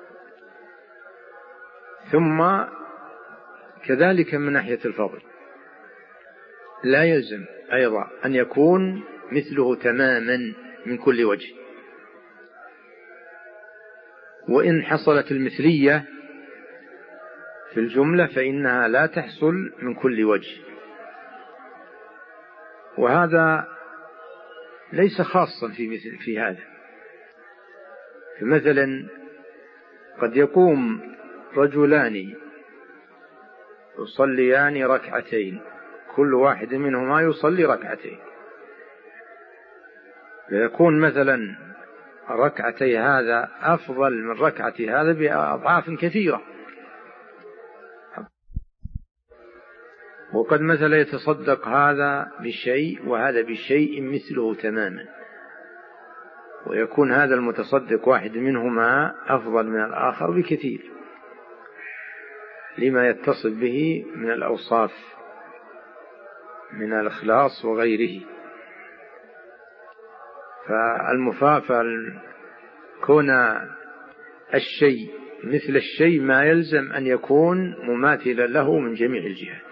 ثم كذلك من ناحية الفضل لا يلزم أيضا أن يكون مثله تماما من كل وجه، وإن حصلت المثلية في الجملة فإنها لا تحصل من كل وجه، وهذا ليس خاصا في مثل في هذا. فمثلا قد يقوم رجلان يصليان ركعتين، كل واحد منهما يصلي ركعتين، فيكون مثلا ركعتي هذا أفضل من ركعة هذا بأضعاف كثيرة. وقد مثلا يتصدق هذا بشيء وهذا بشيء مثله تماما، ويكون هذا المتصدق واحد منهما أفضل من الآخر بكثير لما يتصل به من الأوصاف من الإخلاص وغيره. فالمفافة كون الشيء مثل الشيء ما يلزم أن يكون مماثلا له من جميع الجهات،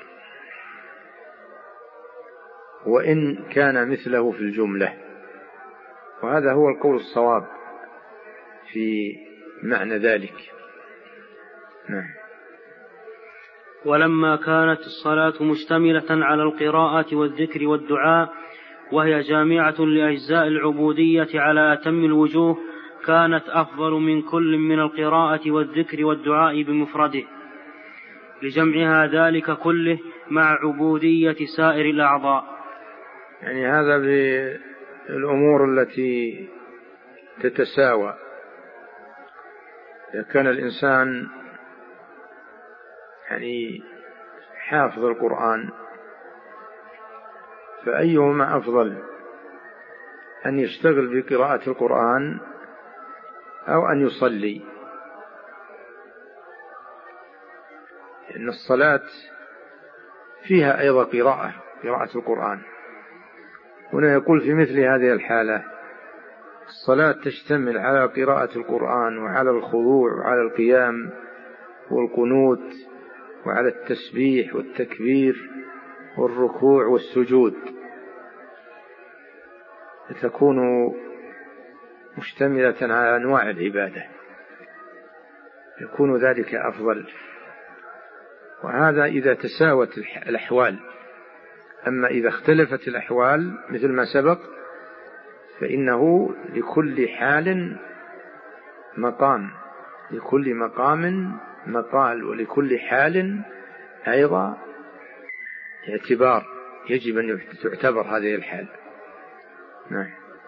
وإن كان مثله في الجملة، وهذا هو القول الصواب في معنى ذلك. نعم. ولما كانت الصلاة مشتملة على القراءة والذكر والدعاء وهي جامعة لأجزاء العبودية على أتم الوجوه، كانت أفضل من كل من القراءة والذكر والدعاء بمفرده، لجمعها ذلك كله مع عبودية سائر الأعضاء. يعني هذا بالأمور التي تتساوى. إذا كان الإنسان يعني حافظ القرآن فأيهما أفضل، أن يشتغل بقراءة القرآن أو أن يصلي؟ إن الصلاة فيها أيضا قراءة قراءة القرآن. هنا يقول في مثل هذه الحالة الصلاة تشتمل على قراءة القرآن وعلى الخضوع وعلى القيام والقنوت وعلى التسبيح والتكبير والركوع والسجود، تكون مشتملة على أنواع العبادة، يكون ذلك أفضل. وهذا إذا تساوت الأحوال. أما إذا اختلفت الأحوال مثل ما سبق فإنه لكل حال مقام، لكل مقام مقال، ولكل حال أيضا اعتبار، يجب أن تعتبر هذه الحال. نعم.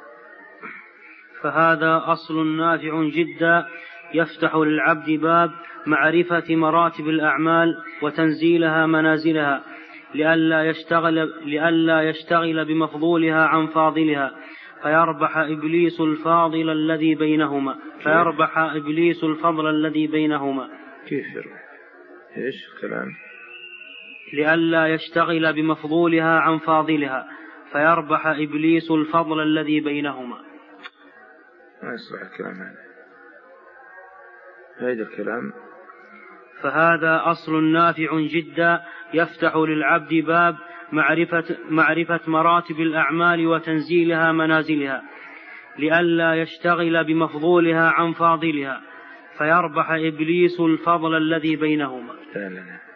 فهذا أصل نافع جدا يفتح للعبد باب معرفة مراتب الأعمال وتنزيلها منازلها، لئلا يشتغل, لئلا يشتغل بمفضولها عن فاضلها فيربح إبليس الفاضل الذي بينهما فيربح إبليس الفضل الذي بينهما. كيف إيش كلام؟ لئلا يشتغل بمفضولها عن فاضلها فيربح إبليس الفضل الذي بينهما. ما يصلح الكلام هذا. هذا الكلام. فهذا أصل نافع جدا يفتح للعبد باب معرفة, معرفة مراتب الأعمال وتنزيلها منازلها لئلا يشتغل بمفضولها عن فاضلها فيربح إبليس الفضل الذي بينهما. لا لا لا.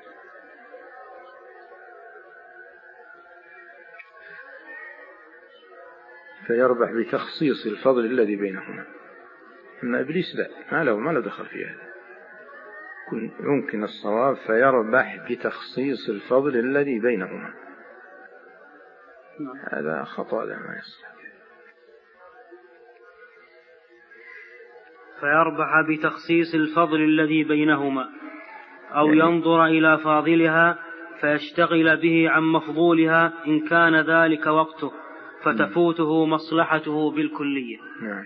فيربح بتخصيص الفضل الذي بينهما. أما إبليس لا، ما له ما له دخل في هذا. يمكن الصواب فيربح بتخصيص الفضل الذي بينهما. هذا خطأ لا ما يصلح. فيربح بتخصيص الفضل الذي بينهما أو ينظر إلى فاضلها فيشتغل به عن مفضولها إن كان ذلك وقته فتفوته مصلحته بالكلية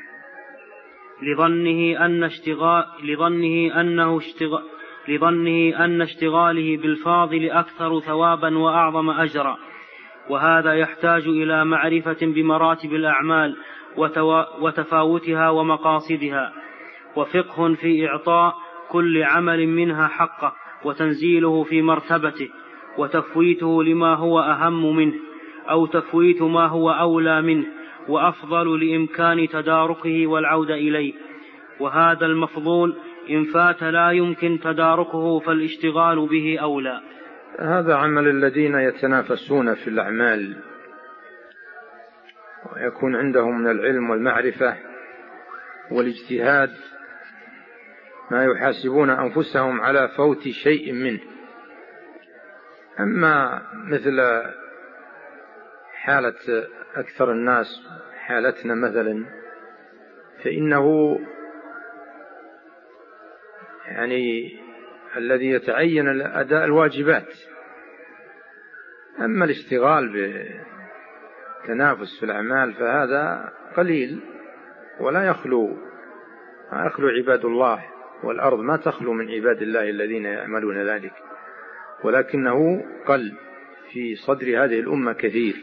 لظنه أن اشتغال لظنه أنه اشتغال لظنه أن اشتغاله بالفاضل أكثر ثوابا وأعظم أجرا. وهذا يحتاج إلى معرفة بمراتب الأعمال وتفاوتها ومقاصدها وفقه في إعطاء كل عمل منها حقه وتنزيله في مرتبته وتفويته لما هو أهم منه أو تفويت ما هو أولى منه وأفضل لإمكان تداركه والعودة إليه. وهذا المفضول إن فات لا يمكن تداركه فالاشتغال به أولى. هذا عمل الذين يتنافسون في الأعمال ويكون عندهم من العلم والمعرفة والاجتهاد ما يحاسبون أنفسهم على فوت شيء منه. أما مثل حالة أكثر الناس حالتنا مثلا فإنه يعني الذي يتعين أداء الواجبات. أما الاشتغال بتنافس في الأعمال فهذا قليل ولا يخلو ما يخلو عباد الله، والأرض ما تخلو من عباد الله الذين يعملون ذلك، ولكنه قل في صدر هذه الأمة كثير.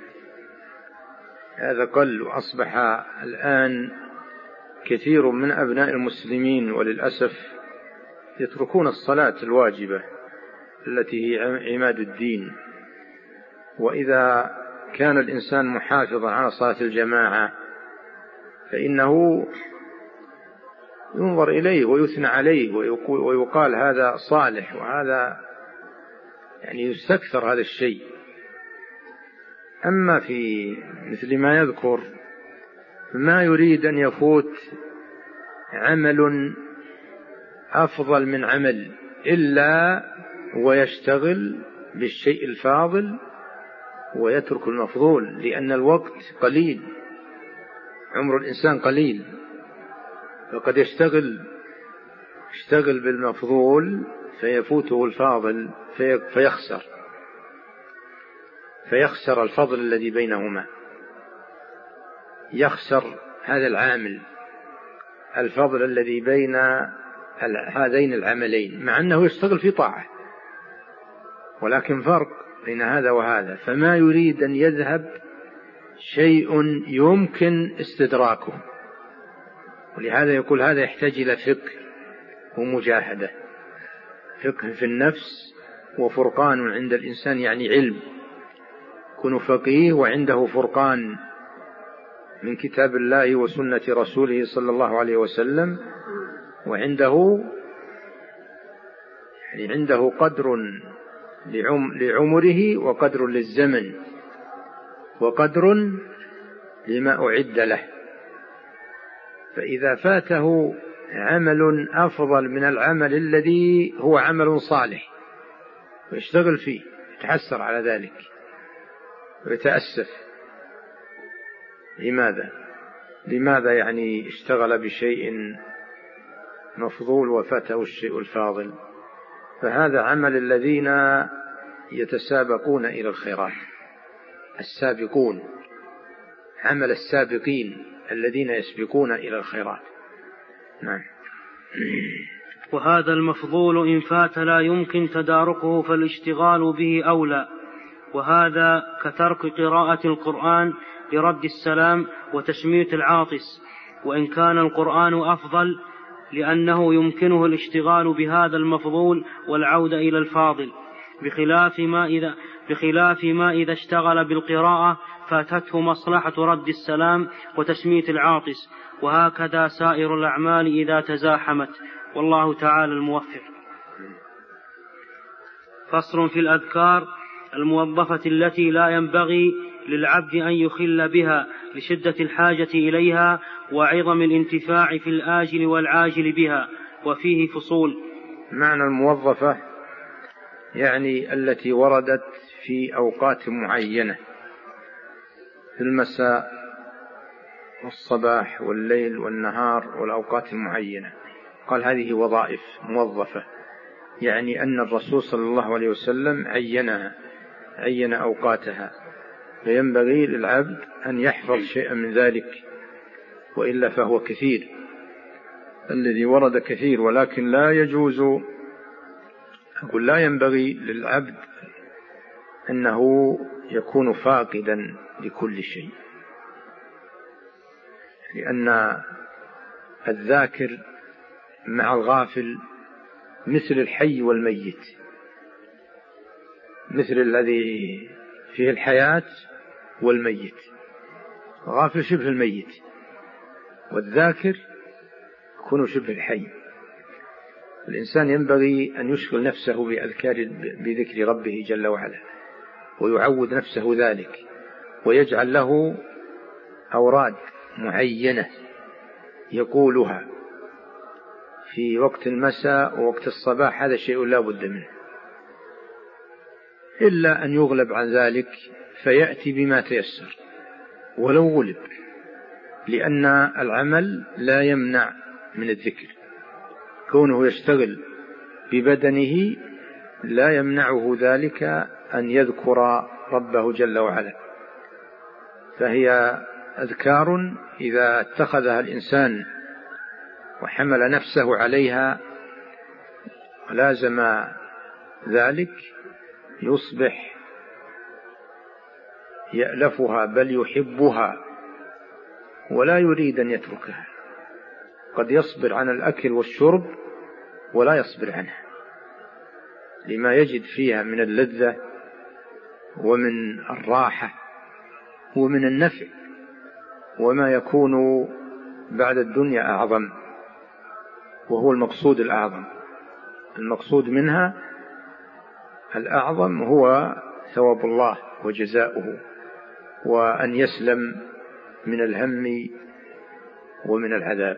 هذا قل وأصبح الآن كثير من أبناء المسلمين وللأسف يتركون الصلاة الواجبة التي هي عماد الدين. وإذا كان الإنسان محافظا على صلاة الجماعة فإنه ينظر إليه ويثنى عليه ويقال هذا صالح، وهذا يعني يستكثر هذا الشيء. أما في مثل ما يذكر ما يريد أن يفوت عمل أفضل من عمل إلا ويشتغل بالشيء الفاضل ويترك المفضول، لأن الوقت قليل، عمر الإنسان قليل، فقد يشتغل يشتغل بالمفضول فيفوته الفاضل فيخسر فيخسر الفضل الذي بينهما، يخسر هذا العامل الفضل الذي بين هذين العملين، مع أنه يشتغل في طاعة، ولكن فرق بين هذا وهذا. فما يريد أن يذهب شيء يمكن استدراكه، ولهذا يقول هذا يحتاج إلى فقه ومجاهدة، فقه في النفس وفرقان عند الإنسان، يعني علم، يكون فقيه وعنده فرقان من كتاب الله وسنة رسوله صلى الله عليه وسلم، وعنده يعني عنده قدر لعمره وقدر للزمن وقدر لما أعد له. فإذا فاته عمل أفضل من العمل الذي هو عمل صالح ويشتغل فيه يتحسر على ذلك ويتأسف. لماذا؟ لماذا يعني اشتغل بشيء مفضول وفاته الشيء الفاضل؟ فهذا عمل الذين يتسابقون إلى الخيرات، السابقون، عمل السابقين الذين يسبقون إلى الخيرات. نعم. وهذا المفضول إن فات لا يمكن تداركه فالاشتغال به أولى. وهذا كترك قراءة القرآن لرد السلام وتشميت العاطس، وإن كان القرآن أفضل لأنه يمكنه الاشتغال بهذا المفضول والعودة إلى الفاضل، بخلاف ما إذا, بخلاف ما إذا اشتغل بالقراءة فاتته مصلحة رد السلام وتشميت العاطس، وهكذا سائر الأعمال إذا تزاحمت، والله تعالى الموفق. فصل في الأذكار الموظفة التي لا ينبغي للعبد أن يخل بها لشدة الحاجة إليها وعظم الانتفاع في الآجل والعاجل بها، وفيه فصول. معنى الموظفة يعني التي وردت في أوقات معينة، في المساء والصباح والليل والنهار والأوقات المعينة. قال هذه وظائف موظفة، يعني أن الرسول صلى الله عليه وسلم عينها، عين أوقاتها، فينبغي للعبد أن يحفظ شيئا من ذلك، وإلا فهو كثير. الذي ورد كثير، ولكن لا يجوز، أقول لا ينبغي للعبد أنه يكون فاقدا لكل شيء، لأن الذاكر مع الغافل مثل الحي والميت، مثل الذي فيه الحياة والميت. غافل شبه الميت، والذاكر يكون شبه الحي. الإنسان ينبغي أن يشغل نفسه بأذكار بذكر ربه جل وعلا، ويعود نفسه ذلك، ويجعل له أوراد معينة يقولها في وقت المساء ووقت الصباح. هذا شيء لا بد منه، إلا أن يغلب عن ذلك فيأتي بما تيسر ولو غلب، لأن العمل لا يمنع من الذكر. كونه يشتغل ببدنه لا يمنعه ذلك أن يذكر ربه جل وعلا. فهي أذكار إذا اتخذها الإنسان وحمل نفسه عليها ولازم ذلك يصبح يألفها بل يحبها ولا يريد أن يتركها. قد يصبر عن الأكل والشرب ولا يصبر عنها لما يجد فيها من اللذة ومن الراحة ومن النفع، وما يكون بعد الدنيا أعظم، وهو المقصود الأعظم. المقصود منها الأعظم هو ثواب الله وجزاؤه، وأن يسلم من الهم ومن العذاب.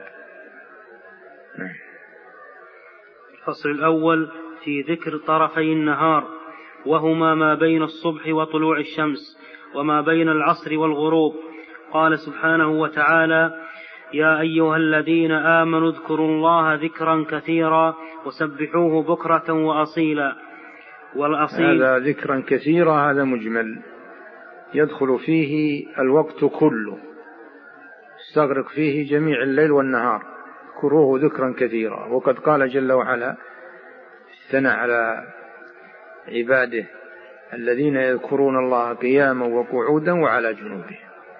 الفصل الأول في ذكر طرفي النهار، وهما ما بين الصبح وطلوع الشمس، وما بين العصر والغروب. قال سبحانه وتعالى: يا أيها الذين آمنوا اذكروا الله ذكرا كثيرا وسبحوه بكرة وأصيلا. والأصيل هذا ذكرا كثيرا، هذا مجمل يدخل فيه الوقت كله، استغرق فيه جميع الليل والنهار، اذكروه ذكرا كثيرا. وقد قال جل وعلا الثناء على عباده الذين يذكرون الله قياما وقعودا وعلى جنوبهم.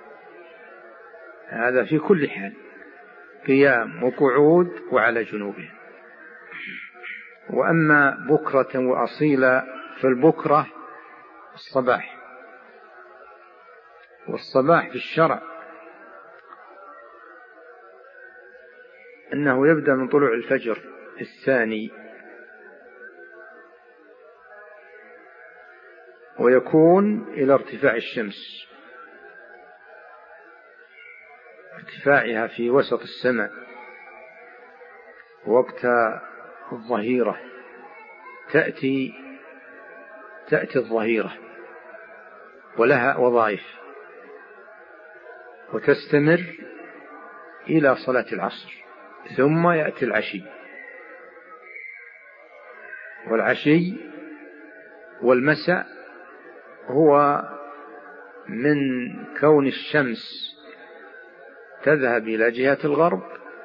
هذا في كل حال، قيام وقعود وعلى جنوبهم. وأما بكرة وأصيلا فالبكرة الصباح، والصباح في الشرع أنه يبدأ من طلوع الفجر الثاني، ويكون إلى ارتفاع الشمس، ارتفاعها في وسط السماء وقت الظهيرة. تأتي تأتي الظهيرة ولها وظائف، وتستمر إلى صلاة العصر، ثم يأتي العشي. والعشي والمساء هو من كون الشمس تذهب إلى جهة الغرب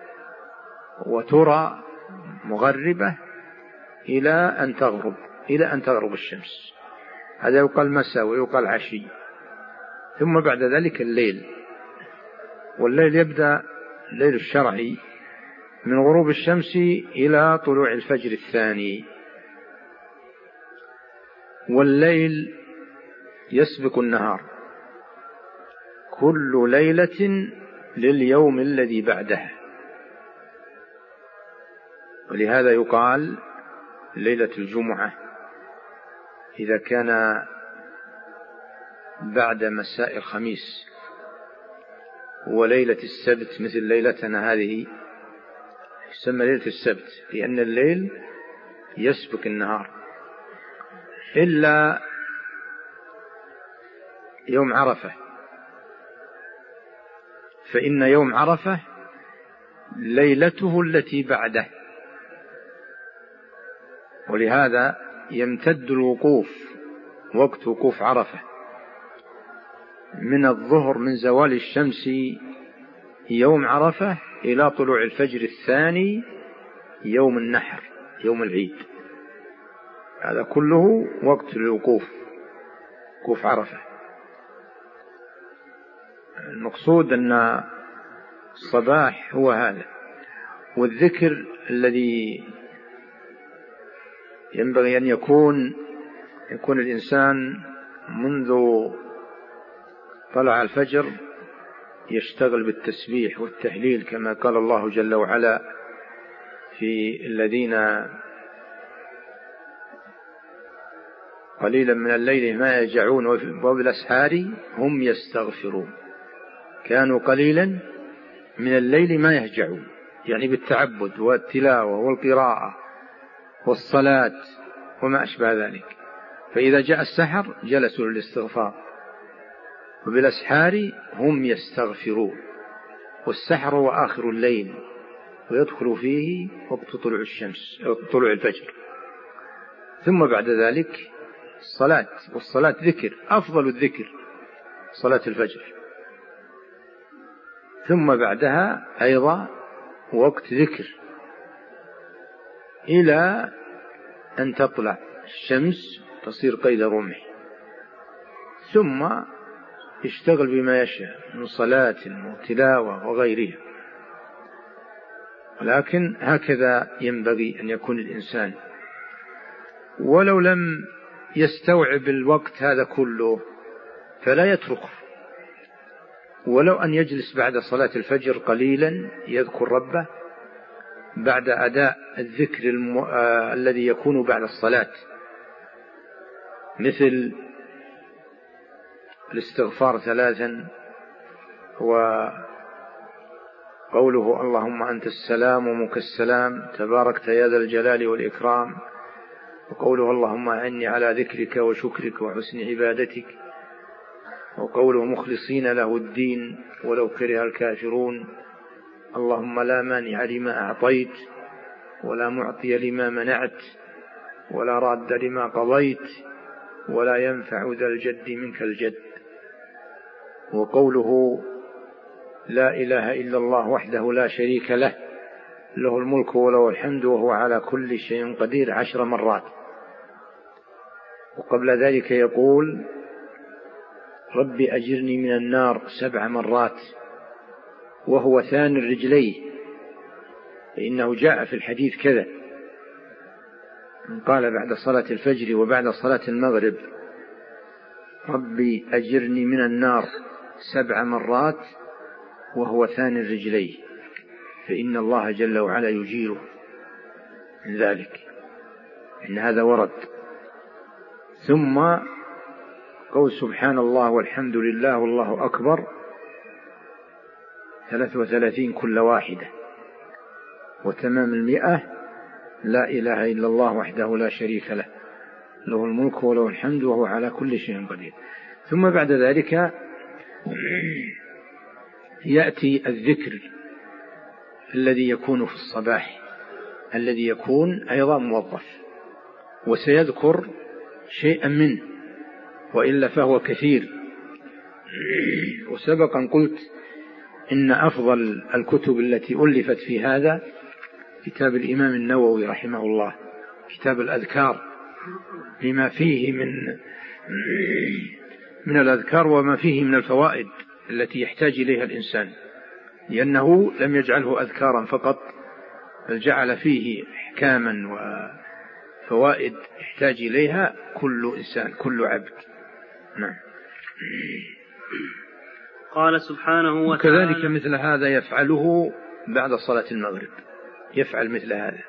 وترى مغربة إلى أن تغرب إلى أن تغرب الشمس. هذا يقال مساء ويقال عشي. ثم بعد ذلك الليل، والليل يبدأ الليل الشرعي من غروب الشمس إلى طلوع الفجر الثاني. والليل يسبق النهار، كل ليلة لليوم الذي بعده، ولهذا يقال ليلة الجمعة إذا كان بعد مساء الخميس، وليلة السبت مثل ليلتنا هذه يسمى ليلة السبت، لأن الليل يسبق النهار، إلا يوم عرفة، فإن يوم عرفة ليلته التي بعده، ولهذا يمتد الوقوف، وقت وقوف عرفة من الظهر من زوال الشمس يوم عرفة إلى طلوع الفجر الثاني يوم النحر يوم العيد، هذا كله وقت الوقوف، وقوف عرفة. المقصود أن الصباح هو هذا، والذكر الذي ينبغي أن يكون يكون الإنسان منذ طلع الفجر يشتغل بالتسبيح والتهليل، كما قال الله جل وعلا في الذين قليلا من الليل ما يهجعون وبالأسحار هم يستغفرون، كانوا قليلا من الليل ما يهجعون، يعني بالتعبد والتلاوة والقراءة والصلاة وما أشبه ذلك، فإذا جاء السحر جلسوا للاستغفار، وبالأسحار هم يستغفرون، والسحر هو آخر الليل ويدخل فيه وقت طلوع الشمس طلوع الفجر، ثم بعد ذلك الصلاة، والصلاة ذكر، أفضل الذكر صلاة الفجر، ثم بعدها أيضا وقت ذكر إلى أن تطلع الشمس تصير قيد رمح، ثم يشتغل بما يشاء من صلاة وتلاوة وغيرها. ولكن هكذا ينبغي أن يكون الإنسان، ولو لم يستوعب الوقت هذا كله فلا يتركه، ولو أن يجلس بعد صلاة الفجر قليلا يذكر ربه بعد أداء الذكر الم... آ... الذي يكون بعد الصلاة، مثل الاستغفار ثلاثا، وقوله اللهم أنت السلام ومنك السلام تباركت يا ذا الجلال والإكرام، وقوله اللهم أعني على ذكرك وشكرك وحسن عبادتك، وقوله مخلصين له الدين ولو كره الكافرون، اللهم لا مانع لما أعطيت ولا معطي لما منعت ولا راد لما قضيت ولا ينفع ذا الجد منك الجد، وقوله لا إله إلا الله وحده لا شريك له له الملك وله الحمد وهو على كل شيء قدير عشر مرات. وقبل ذلك يقول ربي أجرني من النار سبع مرات وهو ثاني الرجلين، فإنه جاء في الحديث كذا، قال بعد صلاة الفجر وبعد صلاة المغرب ربي أجرني من النار سبع مرات وهو ثاني الرجلين، فإن الله جل وعلا يجيره من ذلك، إن هذا ورد. ثم قول سبحان الله والحمد لله والله أكبر ثلاث وثلاثين كل واحدة، وتمام المئة لا إله إلا الله وحده لا شريك له له الملك وله الحمد وهو على كل شيء قدير. ثم بعد ذلك يأتي الذكر الذي يكون في الصباح، الذي يكون أيضا موظف وسيذكر شيئا منه، وإلا فهو كثير. وسبقا قلت إن أفضل الكتب التي ألفت في هذا كتاب الإمام النووي رحمه الله، كتاب الأذكار، لما فيه من من الأذكار وما فيه من الفوائد التي يحتاج إليها الإنسان، لأنه لم يجعله أذكارا فقط، بل جعل فيه أحكاما وفوائد يحتاج إليها كل إنسان كل عبد. نعم. قال سبحانه وتعالى كذلك مثل هذا يفعله بعد صلاة المغرب، يفعل مثل هذا.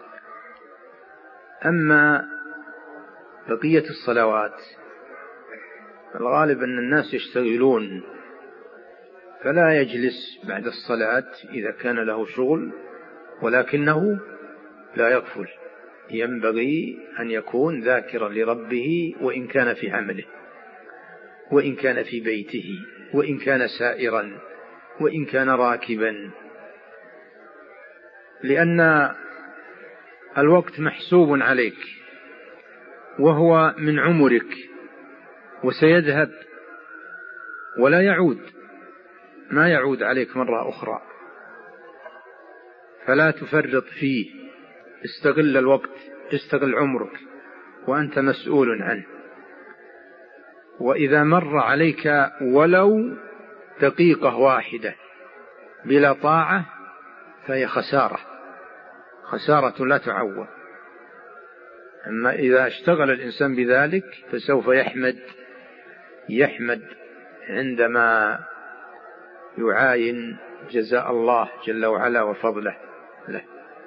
أما بقية الصلوات الغالب أن الناس يشتغلون، فلا يجلس بعد الصلاة إذا كان له شغل، ولكنه لا يغفل، ينبغي أن يكون ذاكرا لربه وإن كان في عمله، وإن كان في بيته، وإن كان سائرا، وإن كان راكبا، لأن الوقت محسوب عليك وهو من عمرك وسيذهب ولا يعود، ما يعود عليك مرة أخرى، فلا تفرط فيه، استغل الوقت، استغل عمرك وأنت مسؤول عنه. وإذا مر عليك ولو دقيقة واحدة بلا طاعة فهي خسارة، خسارة لا تعوض. أما إذا اشتغل الإنسان بذلك فسوف يحمد يحمد عندما يعاين جزاء الله جل وعلا وفضله له.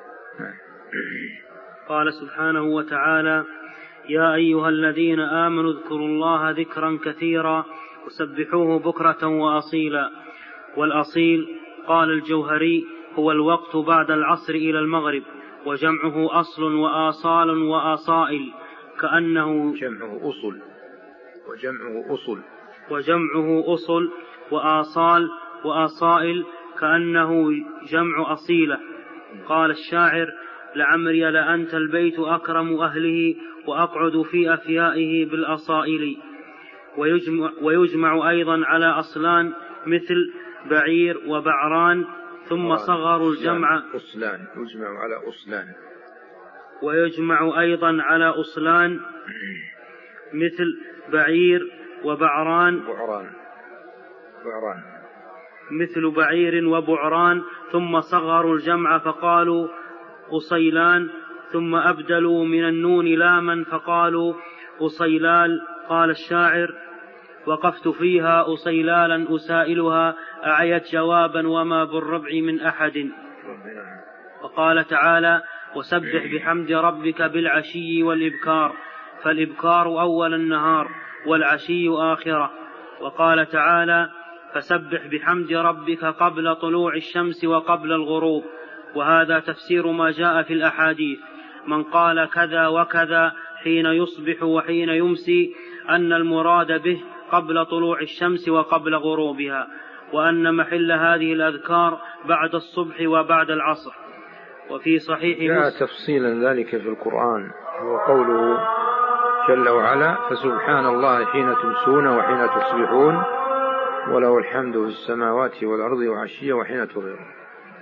قال سبحانه وتعالى: يا أيها الذين آمنوا اذكروا الله ذكرا كثيرا وسبحوه بكرة وأصيلا. والأصيل قال الجوهري هو الوقت بعد العصر إلى المغرب، وجمعه أصل وآصال وآصائل، كأنه جمعه أصل وجمعه أصل وجمعه أصل وآصال وآصائل كأنه جمع أصيلة. قال الشاعر: لعمري لأنت البيت أكرم أهله وأقعد في أفيائه بالأصائل. ويجمع, ويجمع أيضا على أصلان مثل بعير وبعران، ثم صغروا الجمع أصلان يجمع على أصلان ويجمع أيضا على أصلان مثل بعير وبعران بعران بعران مثل بعير وبعران، ثم صغروا الجمع فقالوا أصيلان، ثم أبدلوا من النون لاما فقالوا أصيلال. قال الشاعر: وقفت فيها أصيلالا أسائلها، أعيت جوابا وما بالربع من أحد. وقال تعالى: وسبح بحمد ربك بالعشي والإبكار، فالإبكار أول النهار والعشي آخرة. وقال تعالى: فسبح بحمد ربك قبل طلوع الشمس وقبل الغروب. وهذا تفسير ما جاء في الأحاديث: من قال كذا وكذا حين يصبح وحين يمسي، أن المراد به قبل طلوع الشمس وقبل غروبها، وأن محل هذه الأذكار بعد الصبح وبعد العصر. وفي صحيح جاء تفصيلا ذلك في القرآن، هو قوله جل وعلا: فسبحان الله حين تمسون وحين تصبحون وله الحمد في السماوات والأرض وعشيا وحين تظهرون.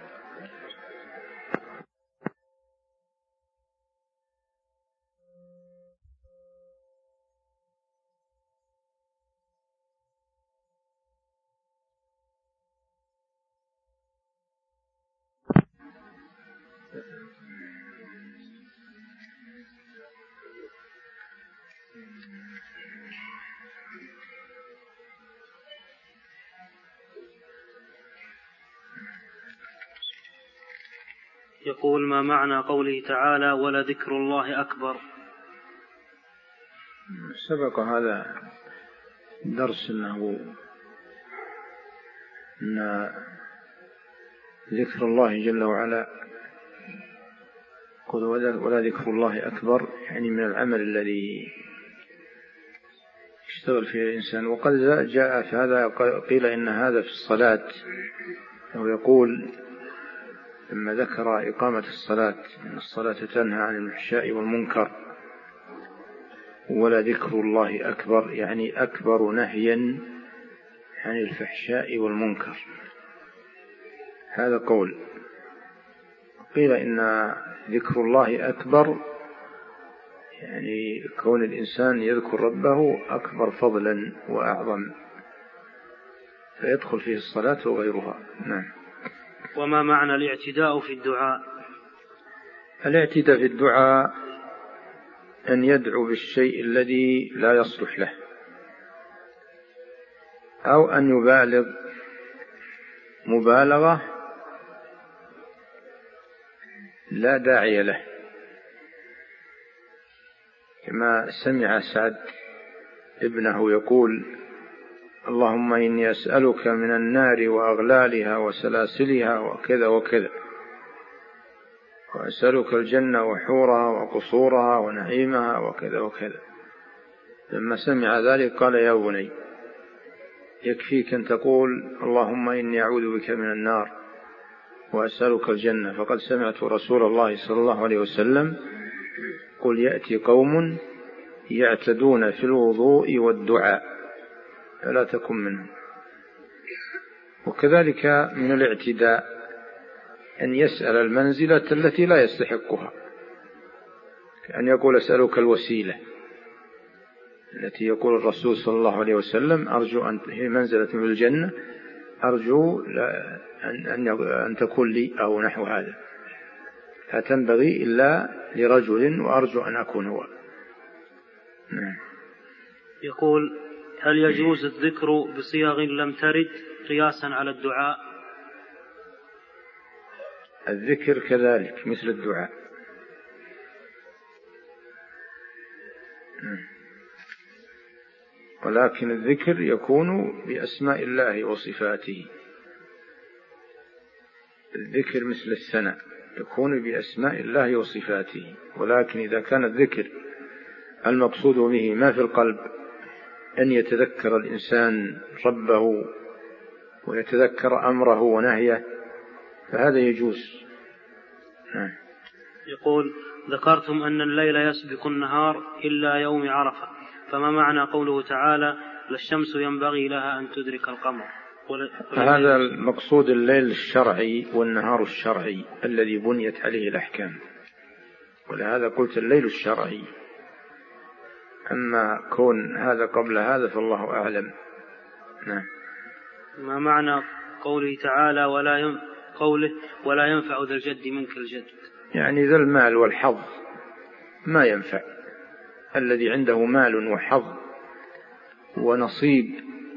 يقول: ما معنى قوله تعالى: ولذكر الله أكبر؟ سبق هذا درس أنه أن ذكر الله جل وعلا قل ولا ذكر الله أكبر، يعني من العمل الذي يشتغل فيه الإنسان. وقد جاء في هذا قيل إن هذا في الصلاة، أو يقول لما ذكر إقامة الصلاة أن الصلاة تنهى عن الفحشاء والمنكر، ولا ذكر الله أكبر يعني أكبر نهيا عن الفحشاء والمنكر. هذا قول. قيل إن ذكر الله أكبر يعني كون الإنسان يذكر ربه أكبر فضلا وأعظم، فيدخل فيه الصلاة وغيرها. نعم. وما معنى الاعتداء في الدعاء؟ الاعتداء في الدعاء أن يدعو بالشيء الذي لا يصلح له، أو أن يبالغ مبالغة لا داعي له، كما سمع سعد ابنه يقول: اللهم إني أسألك من النار وأغلالها وسلاسلها وكذا وكذا، وأسألك الجنة وحورها وقصورها ونعيمها وكذا وكذا. لما سمع ذلك قال: يا بني، يكفيك أن تقول اللهم إني أعوذ بك من النار وأسألك الجنة، فقد سمعت رسول الله صلى الله عليه وسلم قل: يأتي قوم يعتدون في الوضوء والدعاء فلا تكن منهم. وكذلك من الاعتداء أن يسأل المنزلة التي لا يستحقها، كأن يقول: أسألك الوسيلة التي يقول الرسول صلى الله عليه وسلم: أرجو أن هي منزلة في الجنة، أرجو أن أن تكون لي، أو نحو هذا، لا تنبغي إلا لرجل وأرجو أن أكون هو. يقول: هل يجوز الذكر بصيغ لم ترد قياسا على الدعاء؟ الذكر كذلك مثل الدعاء. ولكن الذكر يكون بأسماء الله وصفاته، الذكر مثل الثناء يكون بأسماء الله وصفاته. ولكن إذا كان الذكر المقصود به ما في القلب، أن يتذكر الإنسان ربه ويتذكر أمره ونهيه، فهذا يجوز. يقول: ذكرتم أن الليل يسبق النهار إلا يوم عرفة، فما معنى قوله تعالى: للشمس ينبغي لها أن تدرك القمر؟ هذا المقصود الليل الشرعي والنهار الشرعي الذي بنيت عليه الأحكام، ولهذا قلت الليل الشرعي. أما كون هذا قبل هذا فالله أعلم. نعم. ما معنى قوله تعالى: ولا ين... قوله ولا ينفع ذا الجد منك الجد؟ يعني ذا المال والحظ ما ينفع، الذي عنده مال وحظ ونصيب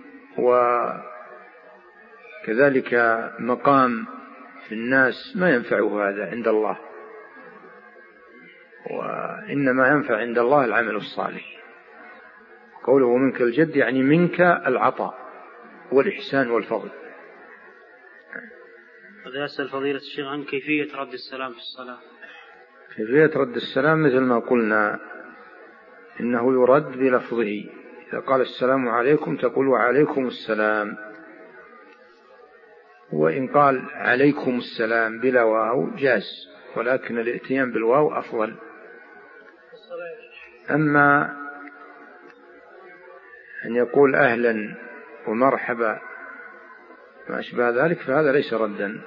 وكذلك مقام في الناس ما ينفعه هذا عند الله، وإنما ينفع عند الله العمل الصالح. قوله منك الجد يعني منك العطاء والإحسان والفضل. هذا يسأل فضيلة الشيخ عن كيفية رد السلام في الصلاة. كيفية رد السلام مثل ما قلنا، إنه يرد بلفظه. إذا قال السلام عليكم تقول وعليكم السلام، وإن قال عليكم السلام بلا واو جاز، ولكن الاتيان بالواو أفضل. أما أن يقول أهلا ومرحبا ما أشبه ذلك فهذا ليس ردا.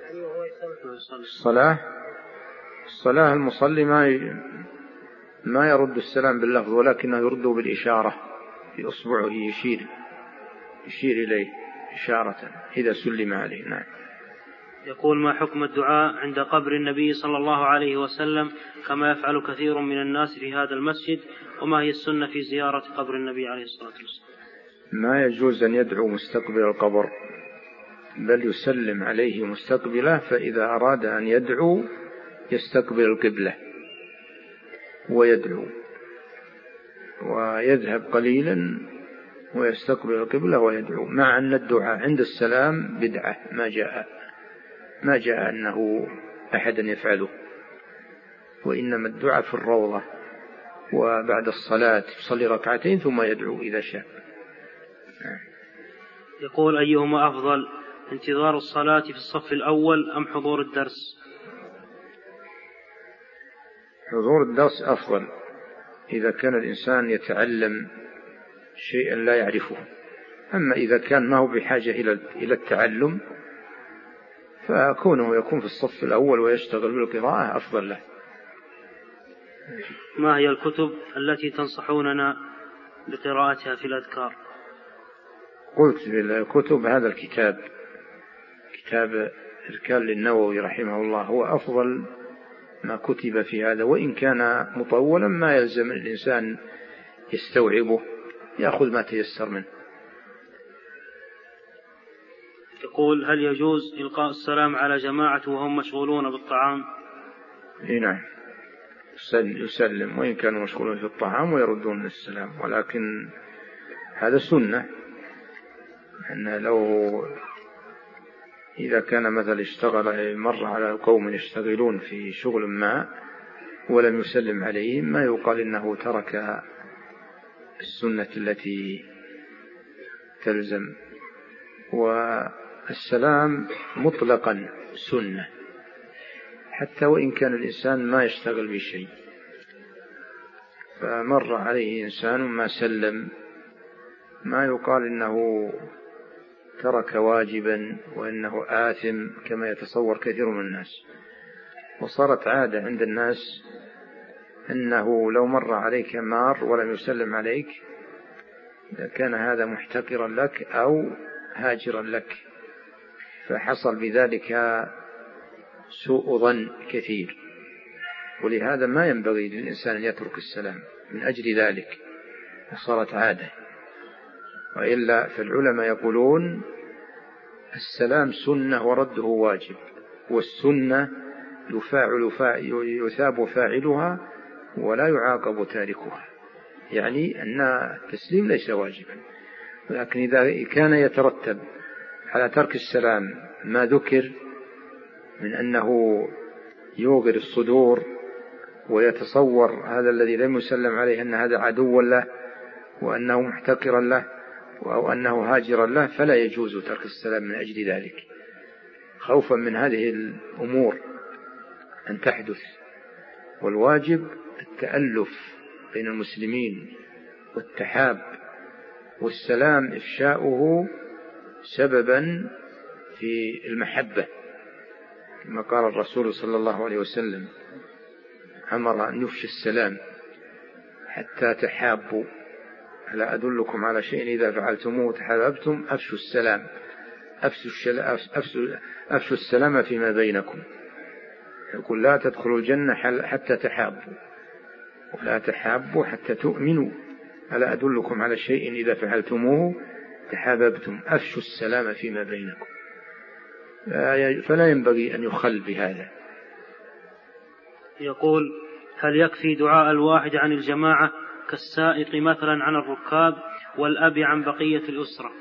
الصلاة الصلاة المصلي ما ما يرد السلام باللفظ، ولكنه يرده بالإشارة، في أصبعه يشير يشير إليه إشارة إذا سلم عليه. نعم. يقول: ما حكم الدعاء عند قبر النبي صلى الله عليه وسلم كما يفعل كثير من الناس في هذا المسجد، وما هي السنة في زيارة قبر النبي عليه الصلاة والسلام؟ ما يجوز أن يدعو مستقبل القبر، بل يسلم عليه مستقبله، فإذا أراد أن يدعو يستقبل القبلة ويدعو، ويذهب قليلا ويستقبل القبلة ويدعو، مع أن الدعاء عند السلام بدعة، ما جاء ما جاء أنه أحدا يفعله، وإنما الدعاء في الروضة وبعد الصلاة يصلي ركعتين ثم يدعو إذا شاء. يقول: أيهما أفضل، انتظار الصلاة في الصف الأول أم حضور الدرس؟ حضور الدرس أفضل إذا كان الإنسان يتعلم شيئا لا يعرفه. أما إذا كان ما هو بحاجة إلى التعلم فكونه يكون في الصف الأول ويشتغل بالقراءة أفضل له. ما هي الكتب التي تنصحوننا بقراءتها في الأذكار؟ قلت بالكتب هذا الكتاب، كتاب إذكار للنووي رحمه الله، هو أفضل ما كتب في هذا، وإن كان مطولا ما يلزم الإنسان يستوعبه، يأخذ ما تيسر منه. يقول: هل يجوز إلقاء السلام على جماعة وهم مشغولون بالطعام؟ نعم، يسلم وإن كانوا مشغولون في الطعام ويردون السلام، ولكن هذا سنة. أن لو إذا كان مثلا اشتغل مر على قوم يشتغلون في شغل ما ولم يسلم عليهم، ما يقال إنه ترك السنة التي تلزم. والسلام مطلقا سنة حتى وإن كان الإنسان ما يشتغل بشيء، فمر عليه إنسان ما سلم ما يقال إنه ترك واجبا وإنه آثم كما يتصور كثير من الناس. وصارت عادة عند الناس أنه لو مر عليك مار ولم يسلم عليك كان هذا محتقرا لك أو هاجرا لك، فحصل بذلك سوء ظن كثير. ولهذا ما ينبغي للإنسان أن يترك السلام من أجل ذلك، صارت عادة. وإلا فالعلماء يقولون السلام سنة ورده واجب، والسنة يفاعل يثاب فاعلها ولا يعاقب تاركها، يعني أن التسليم ليس واجبا. لكن إذا كان يترتب على ترك السلام ما ذكر من أنه يوغر الصدور ويتصور هذا الذي لم يسلم عليه أن هذا عدو له وأنه محتقرا له أو أنه هاجرا له، فلا يجوز ترك السلام من أجل ذلك، خوفا من هذه الأمور أن تحدث. والواجب التألف بين المسلمين والتحاب، والسلام إفشاؤه سببا في المحبة، كما قال الرسول صلى الله عليه وسلم: أمر أن يفشي السلام حتى تحابوا، ألا أدلكم على شيء إذا فعلتموه تحاببتم؟ أفشوا السلام، أفشوا, أفشوا السلام فيما بينكم. يقول: لا تدخلوا الجنة حتى تحابوا، ولا تحابوا حتى تؤمنوا، ألا أدلكم على شيء إذا فعلتموه تحاببتم؟ أفشوا السلام فيما بينكم. فلا ينبغي أن يخل بهذا. يقول: هل يكفي دعاء الواحد عن الجماعة كالسائق مثلا عن الركاب والأب عن بقية الأسرة؟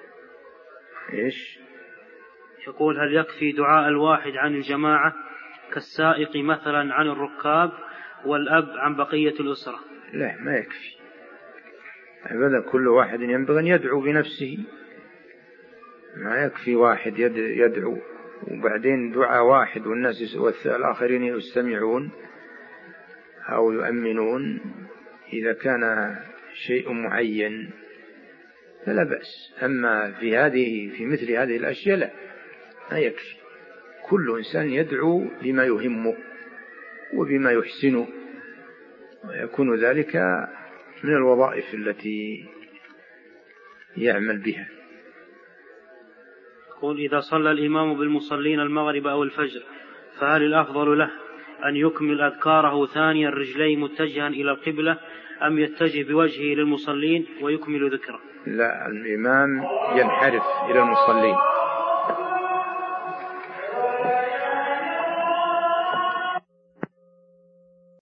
إيش؟ يقول: هل يكفي دعاء الواحد عن الجماعة كالسائق مثلا عن الركاب والأب عن بقية الأسرة؟ لا، ما يكفي أبدا. كل واحد ينبغي أن يدعو بنفسه، ما يكفي واحد يدعو وبعدين دعاء واحد والناس والآخرين يستمعون أو يؤمنون. إذا كان شيء معين فلا بأس، أما في هذه في مثل هذه الأشياء لا، ما يكفي. كل إنسان يدعو بما يهمه وبما يحسنه، ويكون ذلك من الوظائف التي يعمل بها. يقول: إذا صلى الإمام بالمصلين المغرب أو الفجر فهل الأفضل له أن يكمل أذكاره ثانيا الرجلين متجها إلى القبلة أم يتجه بوجهه للمصلين ويكمل ذكره؟ لا، الإمام ينحرف إلى المصلين